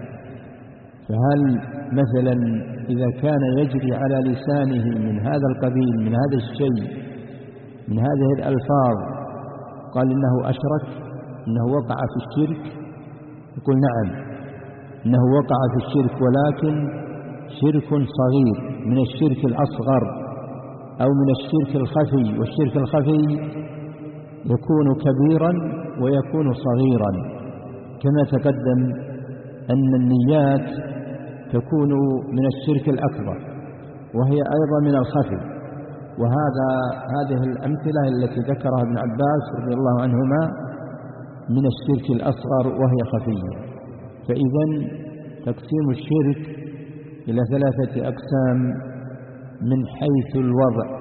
فهل مثلا إذا كان يجري على لسانه من هذا القبيل، من هذا الشيء، من هذه الألفاظ، قال إنه أشرك، إنه وقع في الشرك؟ يقول نعم، إنه وقع في الشرك، ولكن شرك صغير من الشرك الأصغر أو من الشرك الخفي. والشرك الخفي يكون كبيرا ويكون صغيرا، كما تقدم أن النيات تكون من الشرك الأكبر وهي أيضا من الخفي. وهذا هذه الأمثلة التي ذكرها ابن عباس رضي الله عنهما من الشرك الأصغر وهي خفية. فإذا تقسيم الشرك إلى ثلاثة أقسام: من حيث الوضع،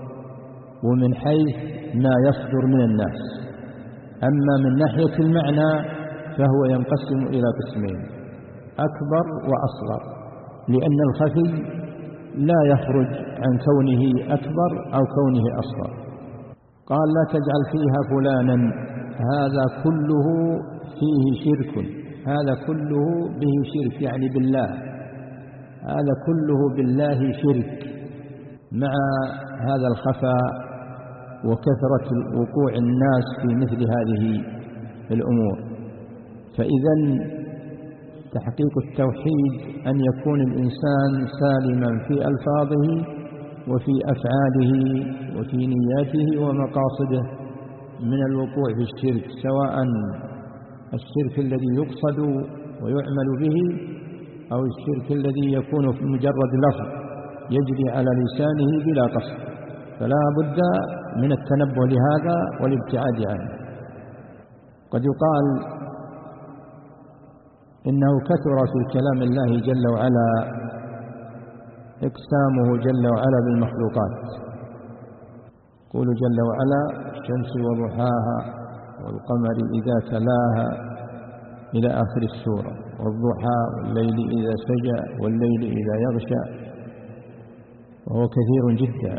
ومن حيث ما يصدر من الناس. أما من ناحية المعنى فهو ينقسم إلى قسمين: أكبر وأصغر، لأن الخفي لا يخرج عن كونه أكبر أو كونه أصغر. قال: لا تجعل فيها فلانا، هذا كله فيه شرك، هذا كله به شرك، يعني بالله، هذا كله بالله شرك، مع هذا الخفاء وكثرة وقوع الناس في مثل هذه الأمور. فإذا تحقيق التوحيد أن يكون الإنسان سالما في ألفاظه وفي أفعاله وفي نياته ومقاصده من الوقوع في الشرك، سواء الشرك الذي يقصد ويعمل به أو الشرك الذي يكون في مجرد لفظ يجري على لسانه بلا قصد. فلا بد من التنبه لهذا والابتعاد عنه. قد يقال إنه كثر في كلام الله جل وعلا إقسامه جل وعلا بالمخلوقات. يقول جل وعلا: الشمس وضحاها والقمر إذا تلاها إلى آخر السورة، والضحى والليل إذا سجى والليل إذا يغشى، وهو كثير جدا.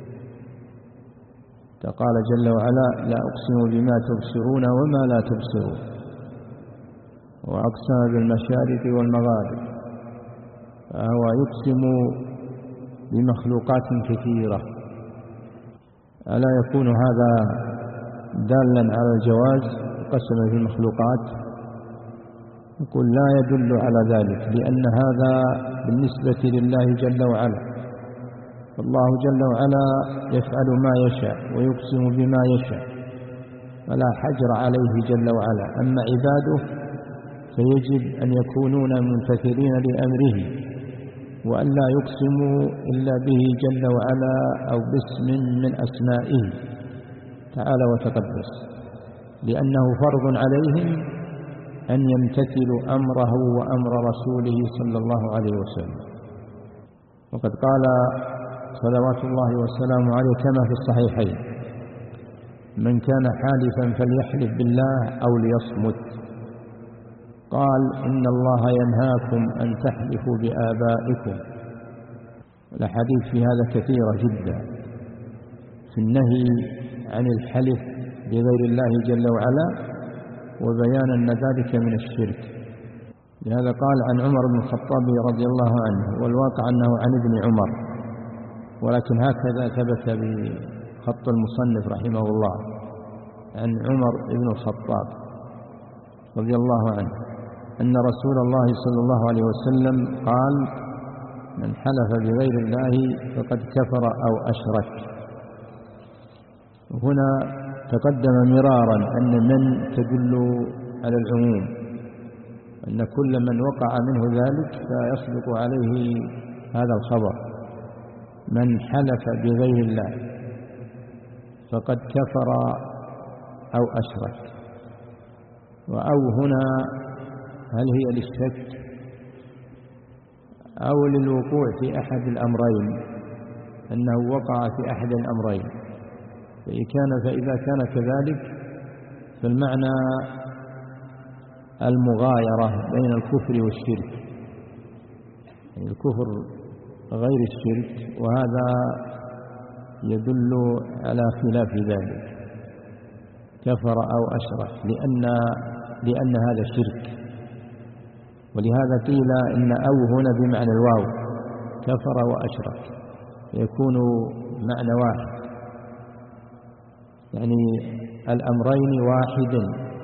قال جل وعلا: لا أقسم بما تبصرون وما لا تبصرون، وأقسم بالمشارق والمغارب، فهو يقسم بمخلوقات كثيرة. ألا يكون هذا دالا على الجواز قسم في المخلوقات؟ يقول: لا يدل على ذلك، لأن هذا بالنسبة لله جل وعلا، الله جل وعلا يفعل ما يشاء ويقسم بما يشاء، فلا حجر عليه جل وعلا. أما عباده فيجب أن يكونون ممتثلين لأمره، وأن لا يقسموا إلا به جل وعلا أو باسم من أسمائه تعالى وتقدس، لأنه فرض عليهم أن يمتثلوا أمره وأمر رسوله صلى الله عليه وسلم. وقد قال صلوات الله وسلامه عليه كما في الصحيحين: من كان حالفا فليحلف بالله أو ليصمت. قال: إن الله ينهاكم أن تحلفوا بآبائكم. الأحاديث في هذا كثيرة جدا في النهي عن الحلف بغير الله جل وعلا، وبيان أن ذلك من الشرك. لهذا قال عن عمر بن الخطاب رضي الله عنه، والواقع أنه عن ابن عمر، ولكن هكذا ثبت بخط المصنف رحمه الله عن عمر بن الخطاب رضي الله عنه أن رسول الله صلى الله عليه وسلم قال: من حلف بغير الله فقد كفر أو أشرك. هنا تقدم مرارا أن من تدل على العموم، أن كل من وقع منه ذلك فيصدق عليه هذا الخبر: من حلف بغير الله فقد كفر أو أشرك. وأو هنا هل هي للشك أو للوقوع في أحد الأمرين، أنه وقع في أحد الأمرين؟ فإذا كان كذلك فالمعنى المغايرة بين الكفر والشرك، يعني الكفر غير الشرك، وهذا يدل على خلاف ذلك: كفر أو أشرك، لأن, لأن هذا شرك. ولهذا قيل إن أو هنا بمعنى الواو، كفر وأشرك، يكون معنى واحد، يعني الأمرين واحد.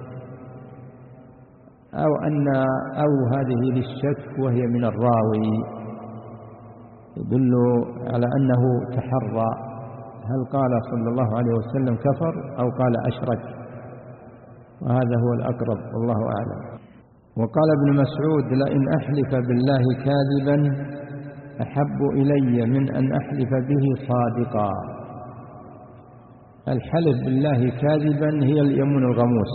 أو أن أو هذه للشك وهي من الراوي، يدل على أنه تحرى هل قال صلى الله عليه وسلم كفر أو قال أشرك، وهذا هو الأقرب والله أعلم. وقال ابن مسعود: لئن أحلف بالله كاذبا أحب إلي من أن أحلف به صادقا. الحلف بالله كاذبا هي اليمين الغموس،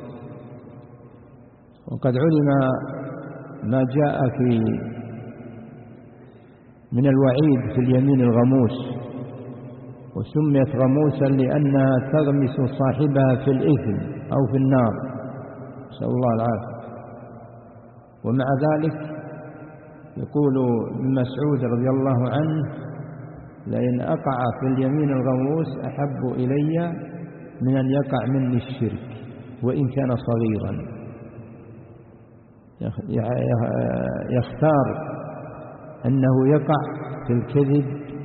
وقد علم ما جاء في من الوعيد في اليمين الغموس، وسميت غموسا لأنها تغمس صاحبها في الإثم أو في النار، نسأل الله العافية. ومع ذلك يقول ابن مسعود رضي الله عنه: لئن أقع في اليمين الغموس أحب إلي من أن يقع مني الشرك وإن كان صغيرا. يختار أنه يقع في الكذب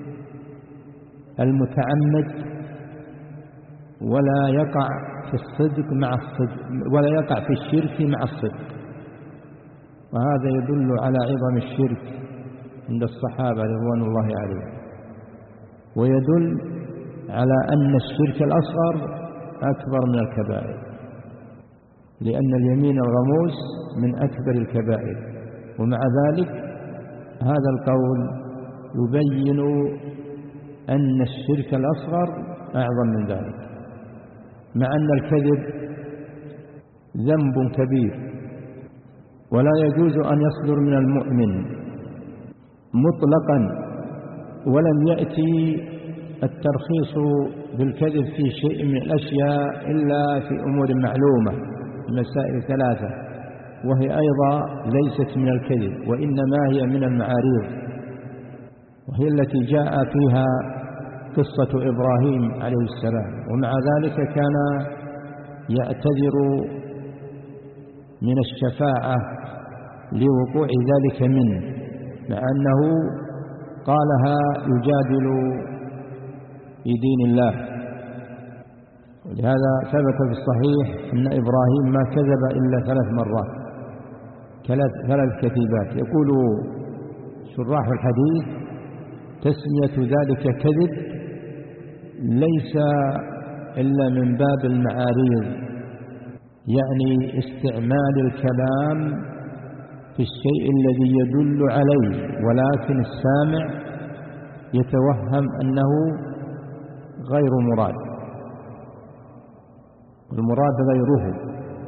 المتعمد، ولا يقع في الصدق مع الصدق، ولا يقع في الشرك مع الصدق. وهذا يدل على عظم الشرك عند الصحابة رضوان الله عليهم، ويدل على أن الشرك الأصغر أكبر من الكبائر، لأن اليمين الغموس من أكبر الكبائر. ومع ذلك هذا القول يبين أن الشرك الأصغر أعظم من ذلك، مع أن الكذب ذنب كبير ولا يجوز أن يصدر من المؤمن مطلقا، ولم يأتي الترخيص بالكذب في شيء من الأشياء إلا في أمور معلومة، مسائل ثلاثة، وهي أيضا ليست من الكذب وإنما هي من المعاريض، وهي التي جاء فيها قصة إبراهيم عليه السلام، ومع ذلك كان يعتذر من الشفاعة لوقوع ذلك منه، مع أنه قالها يجادل في دين الله. ولهذا ثبت في الصحيح أن إبراهيم ما كذب إلا ثلاث مرات، ثلاث كذبات. يقول شراح الحديث تسمية ذلك كذب ليس إلا من باب المعاريض، يعني استعمال الكلام في الشيء الذي يدل عليه، ولكن السامع يتوهم أنه غير مراد، والمراد غيره.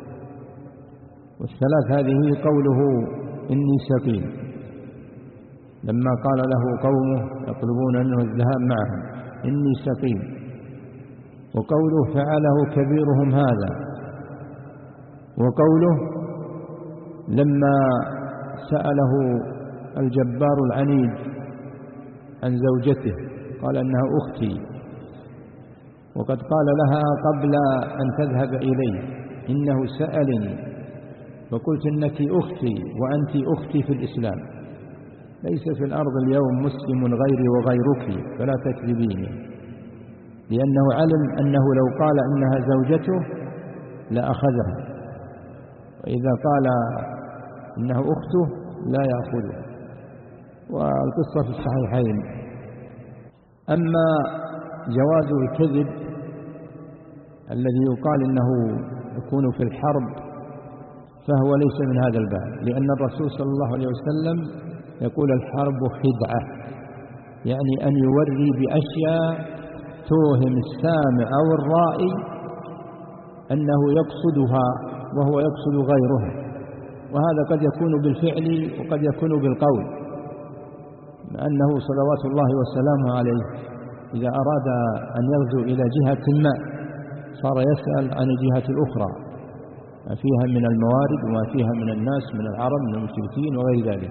والثلاث هذه قوله إني سقيم لما قال له قومه يطلبون منه الذهاب معهم إني سقيم، وقوله فعله كبيرهم هذا، وقوله لما سأله الجبار العنيد عن زوجته قال إنها أختي، وقد قال لها قبل أن تذهب إليه إنه سألني فقلت إنك أختي وأنت أختي في الإسلام، ليس في الأرض اليوم مسلم غيري وغيرك فلا تكذبيني، لأنه علم أنه لو قال إنها زوجته لأخذها، وإذا قال إنه أخته لا يأخذها. والقصة في الصحيحين. أما جواز الكذب الذي يقال إنه يكون في الحرب فهو ليس من هذا الباب، لأن الرسول صلى الله عليه وسلم يقول الحرب خدعة، يعني أن يوري بأشياء توهم السامع أو الرائي أنه يقصدها وهو يقصد غيره، وهذا قد يكون بالفعل وقد يكون بالقول، لأنه صلوات الله وسلامه عليه إذا أراد أن يغزو إلى جهة ما صار يسأل عن الجهة الأخرى ما فيها من الموارد وما فيها من الناس من العرب من المشركين وغير ذلك،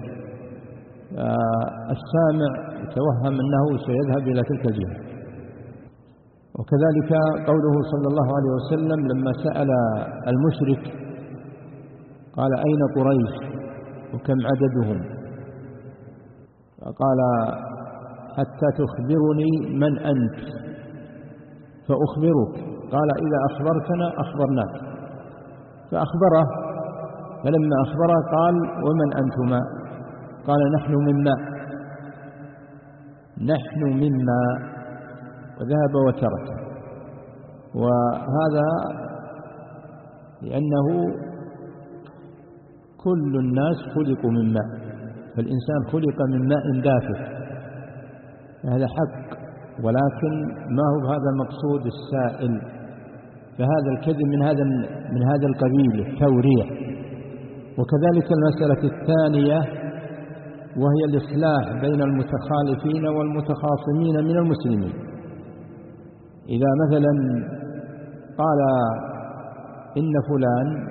السامع يتوهم أنه سيذهب إلى تلك الجهة. وكذلك قوله صلى الله عليه وسلم لما سأل المشرك قال أين قريش وكم عددهم، فقال حتى تخبرني من أنت فأخبرك، قال إذا أخبرتنا أخبرناك، فأخبره، فلما أخبره قال ومن أنتما، قال نحن مما نحن مما وذهب وترك. وهذا لأنه كل الناس خلقوا من ماء، فالإنسان خلق من ماء دافئ، هذا حق، ولكن ما هو هذا مقصود السائل، فهذا الكذب من هذا من هذا القبيل التورية. وكذلك المسألة الثانية وهي الإصلاح بين المتخالفين والمتخاصمين من المسلمين، إذا مثلا قال إن فلان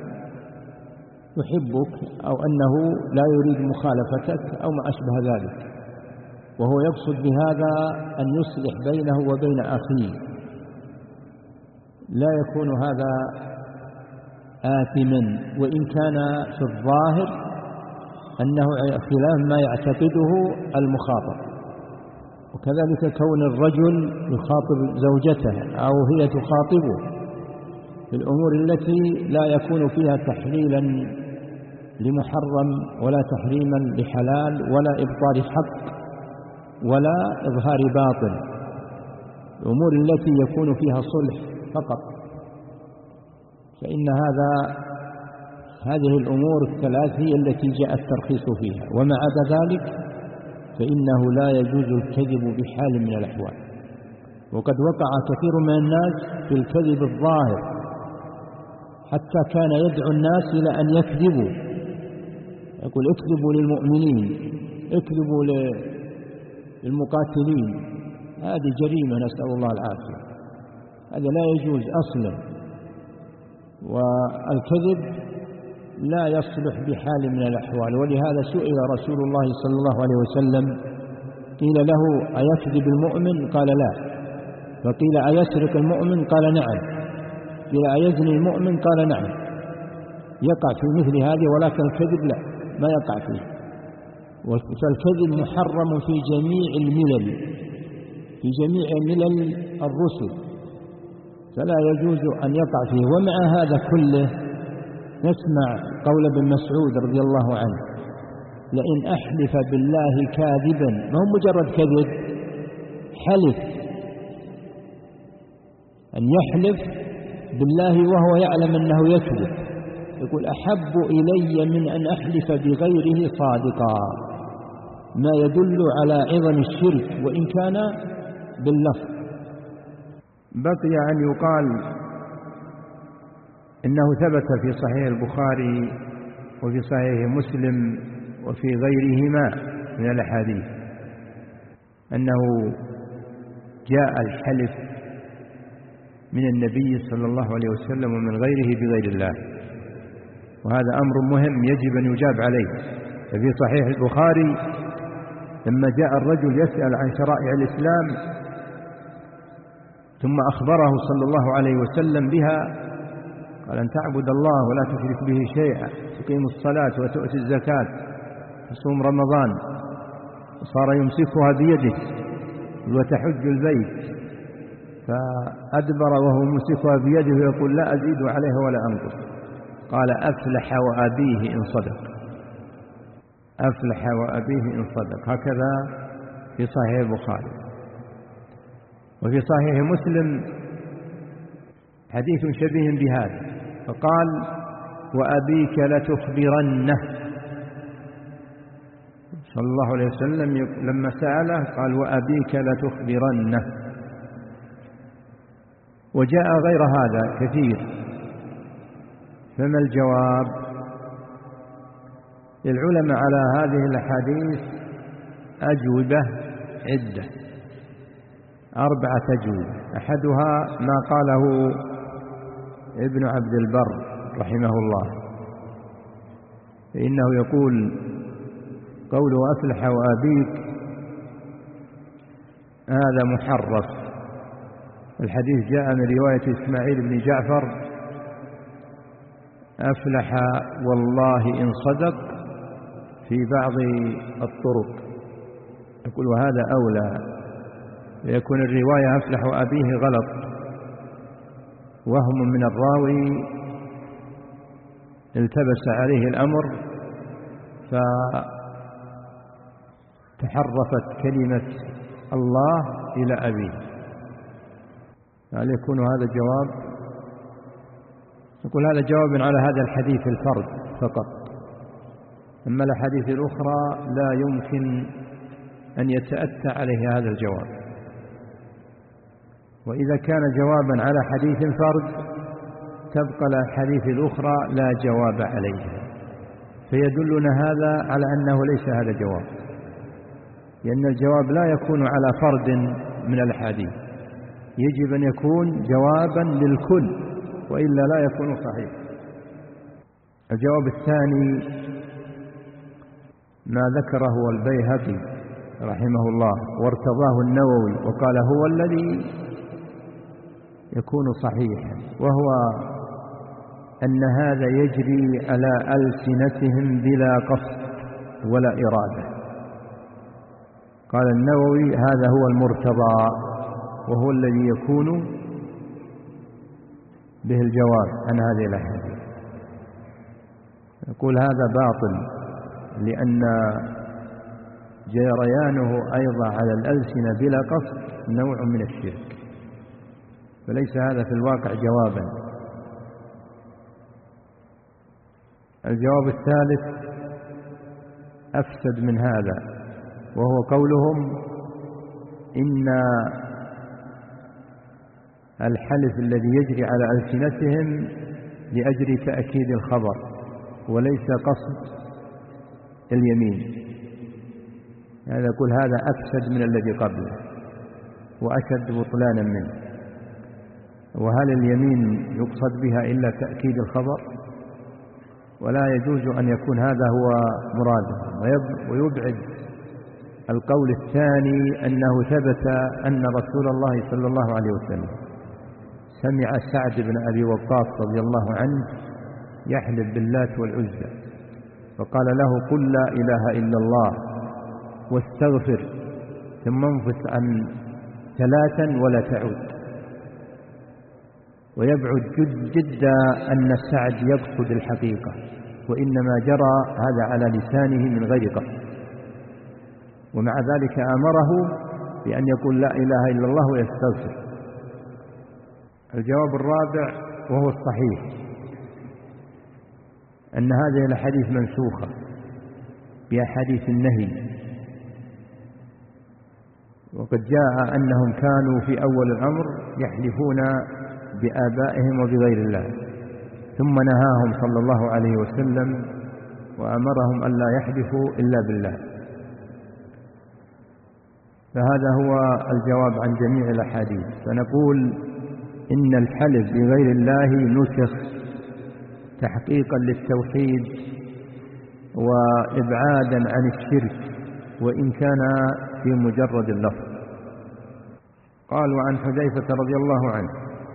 يحبك أو أنه لا يريد مخالفتك أو ما أشبه ذلك، وهو يقصد بهذا أن يصلح بينه وبين أخيه، لا يكون هذا آثما، وإن كان في الظاهر أنه خلاف ما يعتقده المخاطب. وكذلك كون الرجل يخاطب زوجته أو هي تخاطبه في الأمور التي لا يكون فيها تحليلا لمحرم ولا تحريما لحلال ولا إبطال حق ولا إظهار باطل، الأمور التي يكون فيها صلح فقط، فإن هذا هذه الأمور الثلاث هي التي جاء الترخيص فيها، وما عدا ذلك فإنه لا يجوز الكذب بحال من الأحوال. وقد وقع كثير من الناس في الكذب الظاهر، حتى كان يدعو الناس إلى أن يكذبوا، يقول اكذبوا للمؤمنين، اكذبوا للمقاتلين. هذه جريمة نسأل الله العافية، هذا لا يجوز أصلا. والكذب لا يصلح بحال من الأحوال، ولهذا سئل رسول الله صلى الله عليه وسلم، قيل له أيكذب المؤمن؟ قال لا. فقيل أيسرق المؤمن؟ قال نعم. قيل أيزني المؤمن؟ قال نعم. يقع في مثل هذه، ولكن الكذب لا، ما يقع فيه. فالكذب محرم في جميع الملل، في جميع ملل الرسل، فلا يجوز أن يقع فيه. ومع هذا كله نسمع قول ابن مسعود رضي الله عنه: لئن أحلف بالله كاذبا، ما هو مجرد كذب، حلف، أن يحلف بالله وهو يعلم أنه يكذب، يقول أحب إلي من أن أحلف بغيره صادقا، ما يدل على عظم الشرك وإن كان باللفظ. بقي أن يقال إنه ثبت في صحيح البخاري وفي صحيح مسلم وفي غيرهما من الأحاديث أنه جاء الحلف من النبي صلى الله عليه وسلم ومن غيره بغير الله، وهذا أمر مهم يجب أن يجاب عليه. ففي صحيح البخاري لما جاء الرجل يسأل عن شرائع الإسلام ثم أخبره صلى الله عليه وسلم بها، قال: أن تعبد الله ولا تشرك به شيئا، تقيم الصلاة وتؤتي الزكاة تصوم رمضان، وصار يمسكها بيده وتحج البيت، فأدبر وهو يمسكها بيده ويقول: لا أزيد عليها ولا أنقص. قال: أفلح وأبيه إن صدق، أفلح وأبيه إن صدق. هكذا في صحيح البخاري. وفي صحيح مسلم حديث شبيه بهذا، فقال: وأبيك لتخبرنه. صلى الله عليه وسلم لما سأله قال: وأبيك لتخبرنه. وجاء غير هذا كثير. فما الجواب؟ للعلماء على هذه الأحاديث أجوبة عدة، أربعة أجوبة. أحدها ما قاله ابن عبد البر رحمه الله، فإنه يقول: قوله أفلح وأبيك هذا محرف. الحديث جاء من رواية إسماعيل بن جعفر: أفلح والله إن صدق، في بعض الطرق. يقول: وهذا أولى، يكون الرواية أفلح وأبيه غلط، وهم من الراوي التبس عليه الأمر فتحرفت كلمة الله إلى أبيه. هل يكون هذا جواب؟ يقول: هذا جواب على هذا الحديث الفرد فقط، أما الأحاديث الأخرى لا يمكن أن يتأتى عليه هذا الجواب. وإذا كان جوابا على حديث فرد تبقى الأحاديث الأخرى لا جواب عليها، فيدلنا هذا على أنه ليس هذا جواب، لأن الجواب لا يكون على فرد من الأحاديث، يجب أن يكون جوابا للكل، وإلا لا يكون صحيح. الجواب الثاني ما ذكره البيهقي رحمه الله وارتضاه النووي وقال: هو الذي يكون صحيحا، وهو أن هذا يجري على ألسنتهم بلا قصد ولا إرادة. قال النووي: هذا هو المرتضى، وهو الذي يكون به الجواب عن هذه الأحاديث. يقول: هذا باطل، لأن جريانه أيضا على الألسنة بلا قصد نوع من الشرك، فليس هذا في الواقع جوابا. الجواب الثالث أفسد من هذا، وهو قولهم: إن الحلف الذي يجري على ألسنتهم لأجل تأكيد الخبر وليس قصد اليمين. هذا يقول هذا أفسد من الذي قبله وأشد بطلانا منه. وهل اليمين يقصد بها إلا تأكيد الخبر؟ ولا يجوز أن يكون هذا هو مراده. ويبعد القول الثاني أنه ثبت أن رسول الله صلى الله عليه وسلم سمع سعد بن أبي وقاص رضي الله عنه يحلف باللات والعزى فقال له قل لا إله إلا الله واستغفر ثم انفس عن ثلاثا ولا تعود. ويبعد جد جدا أن سعد يقصد الحقيقة وإنما جرى هذا على لسانه من غير قصد، ومع ذلك أمره بأن يقول لا إله إلا الله ويستغفر. الجواب الرابع وهو الصحيح أن هذه الأحاديث منسوخة بأحاديث النهي، وقد جاء أنهم كانوا في أول الأمر يحلفون بآبائهم وبغير الله، ثم نهاهم صلى الله عليه وسلم وأمرهم أن لا يحلفوا إلا بالله. فهذا هو الجواب عن جميع الأحاديث. فنقول إن الحلف بغير الله نسخ تحقيقا للتوحيد وإبعادا عن الشرك وإن كان في مجرد اللفظ. قال وعن حذيفة رضي الله عنه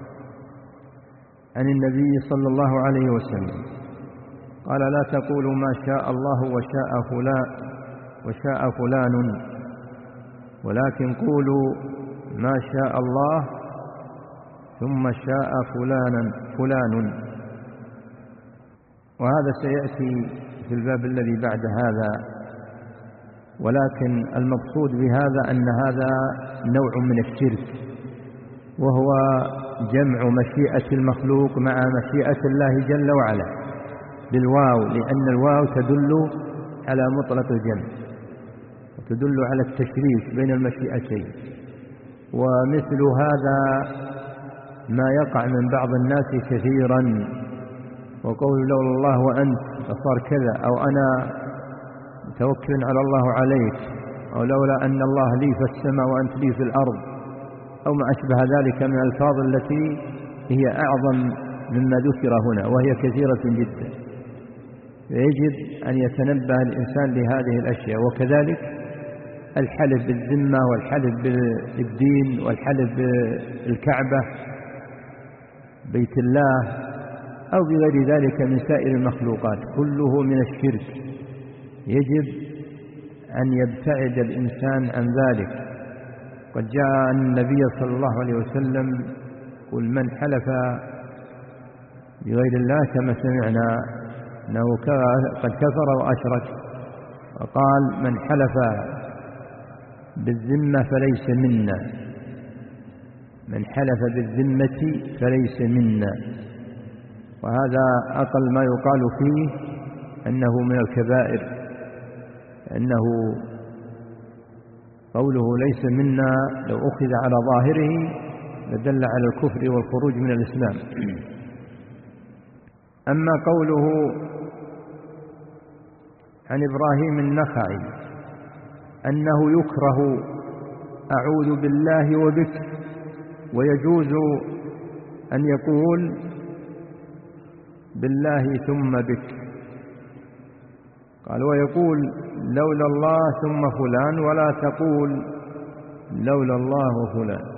عن النبي صلى الله عليه وسلم قال لا تقولوا ما شاء الله وشاء فلان وشاء فلان ولكن قولوا ما شاء الله ثم شاء فلانا فلان. وهذا سيأتي في الباب الذي بعد هذا، ولكن المقصود بهذا أن هذا نوع من الشرك، وهو جمع مشيئة المخلوق مع مشيئة الله جل وعلا بالواو، لأن الواو تدل على مطلق الجمع وتدل على التشريك بين المشيئتين. ومثل هذا ما يقع من بعض الناس كثيرا، وقول لولا الله وأنت فصار كذا، أو أنا توكل على الله عليك، أو لولا أن الله لي في السماء وأنت لي في الأرض، أو ما أشبه ذلك من الألفاظ التي هي أعظم مما ذكر هنا وهي كثيرة جدا. فيجب أن يتنبه الإنسان لهذه الأشياء. وكذلك الحلف بالذمة والحلف بالدين والحلف بالكعبة بيت الله أو بغير ذلك من سائر المخلوقات كله من الشرك، يجب أن يبتعد الإنسان عن ذلك. قد جاء النبي صلى الله عليه وسلم قل من حلف بغير الله كما سمعنا أنه قد كفر وأشرك، وقال من حلف بالذمة فليس منا، من حلف بالذمة فليس منا. وهذا أقل ما يقال فيه أنه من الكبائر، أنه قوله ليس منا لو أخذ على ظاهره لدل على الكفر والخروج من الإسلام. أما قوله عن إبراهيم النخعي أنه يكره أعوذ بالله وبك، ويجوز أن يقول بالله ثم بك. قال ويقول لولا الله ثم فلان، ولا تقول لولا الله وفلان.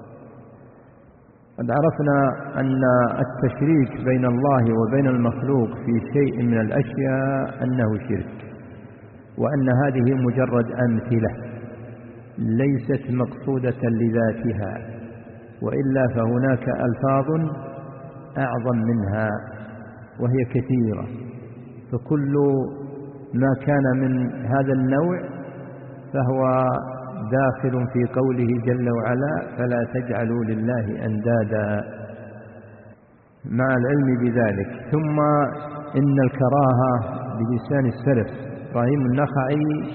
قد عرفنا أن التشريك بين الله وبين المخلوق في شيء من الأشياء أنه شرك، وأن هذه مجرد أمثلة ليست مقصودة لذاتها، وإلا فهناك ألفاظ أعظم منها وهي كثيرة. فكل ما كان من هذا النوع فهو داخل في قوله جل وعلا فلا تجعلوا لله أندادا، مع العلم بذلك. ثم إن الكراهة بلسان السلف، إبراهيم النخعي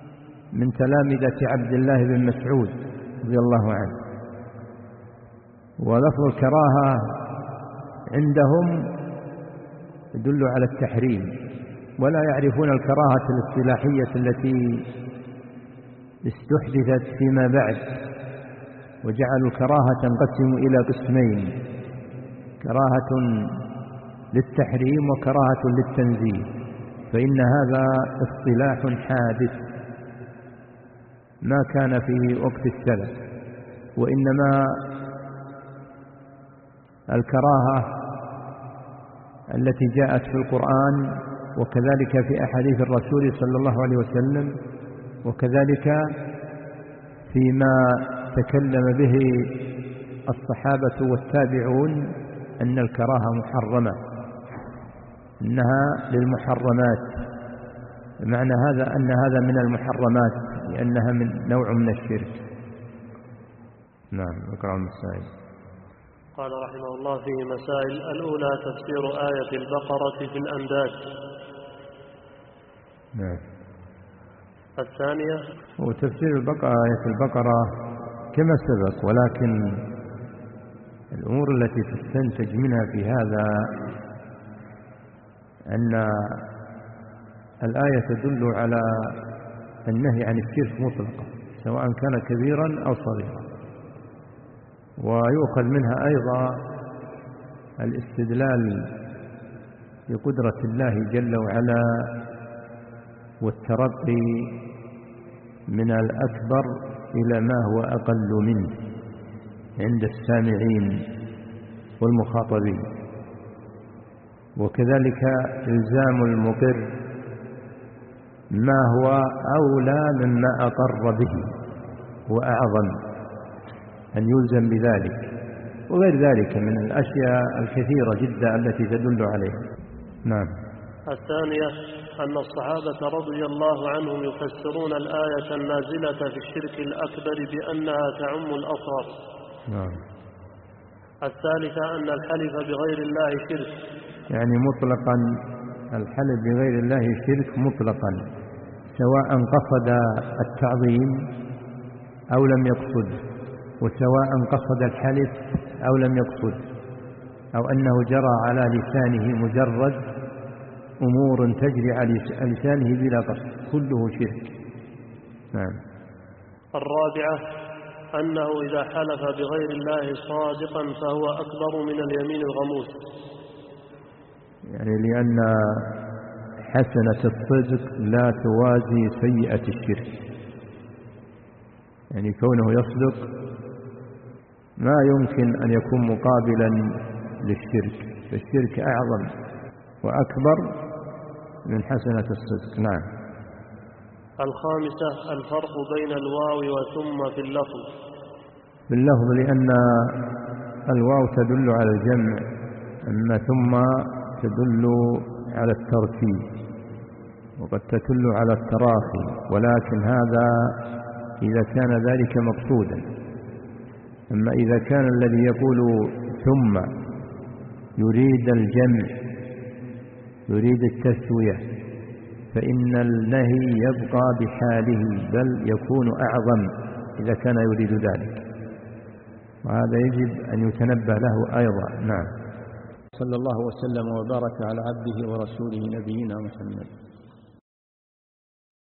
من تلامذة عبد الله بن مسعود رضي الله عنه، ولفظ الكراهة عندهم يدل على التحريم، ولا يعرفون الكراهة الاصطلاحية التي استحدثت فيما بعد، وجعلوا الكراهة تنقسم إلى قسمين: كراهة للتحريم وكراهة للتنزيه. فإن هذا اصطلاح حادث ما كان في وقت السلف، وإنما الكراهة التي جاءت في القرآن وكذلك في أحاديث الرسول صلى الله عليه وسلم، وكذلك فيما تكلم به الصحابة والتابعون، أن الكراهة محرمة، إنها للمحرمات. معنى هذا أن هذا من المحرمات لأنها من نوع من الشرك. نعم. اقرأ المسائل. قال رحمه الله فيه مسائل: الأولى تفسير آية البقرة في الأنداد. نعم. الثانية وتفسير البقرة آية البقرة كما سبق، ولكن الأمور التي تستنتج منها في هذا أن الآية تدل على النهي عن الشرك مطلقا، سواء كان كبيرا أو صغيرا. ويؤخذ منها أيضا الاستدلال بقدرة الله جل وعلا والترقي من الأكبر إلى ما هو أقل منه عند السامعين والمخاطبين، وكذلك إلزام المقر ما هو أولى مما أقر به وأعظم أن يلزم بذلك، وغير ذلك من الأشياء الكثيرة جدا التي تدل عليها. نعم. الثانية أن الصحابة رضي الله عنهم يفسرون الآية النازلة في الشرك الأكبر بأنها تعم الأصغر. نعم. الثالثة أن الحلف بغير الله شرك، يعني مطلقا الحلف بغير الله شرك مطلقا، سواء قصد التعظيم أو لم يقصد، وسواء قصد الحلف أو لم يقصد، أو أنه جرى على لسانه مجرد أمور تجري على لسانه بلا قصد، كله شرك. نعم. الرابعة أنه إذا حلف بغير الله صادقا فهو أكبر من اليمين الغموس، يعني لأن حسنة الصدق لا توازي سيئة الشرك، يعني كونه يصدق ما يمكن أن يكون مقابلا للشرك، فالشرك أعظم وأكبر من حسنة الصدق. نعم. الخامسة الفرق بين الواو وثم في اللفظ. في اللفظ لأن الواو تدل على الجمع، أما ثم تدل على الترتيب، وقد تدل على التراخي، ولكن هذا إذا كان ذلك مقصودا. أما إذا كان الذي يقول ثم يريد الجمع يريد التسوية، فإن النهي يبقى بحاله، بل يكون أعظم إذا كان يريد ذلك، وهذا يجب أن يتنبه له أيضا. نعم. صلى الله وسلم وبارك على عبده ورسوله نبينا محمد.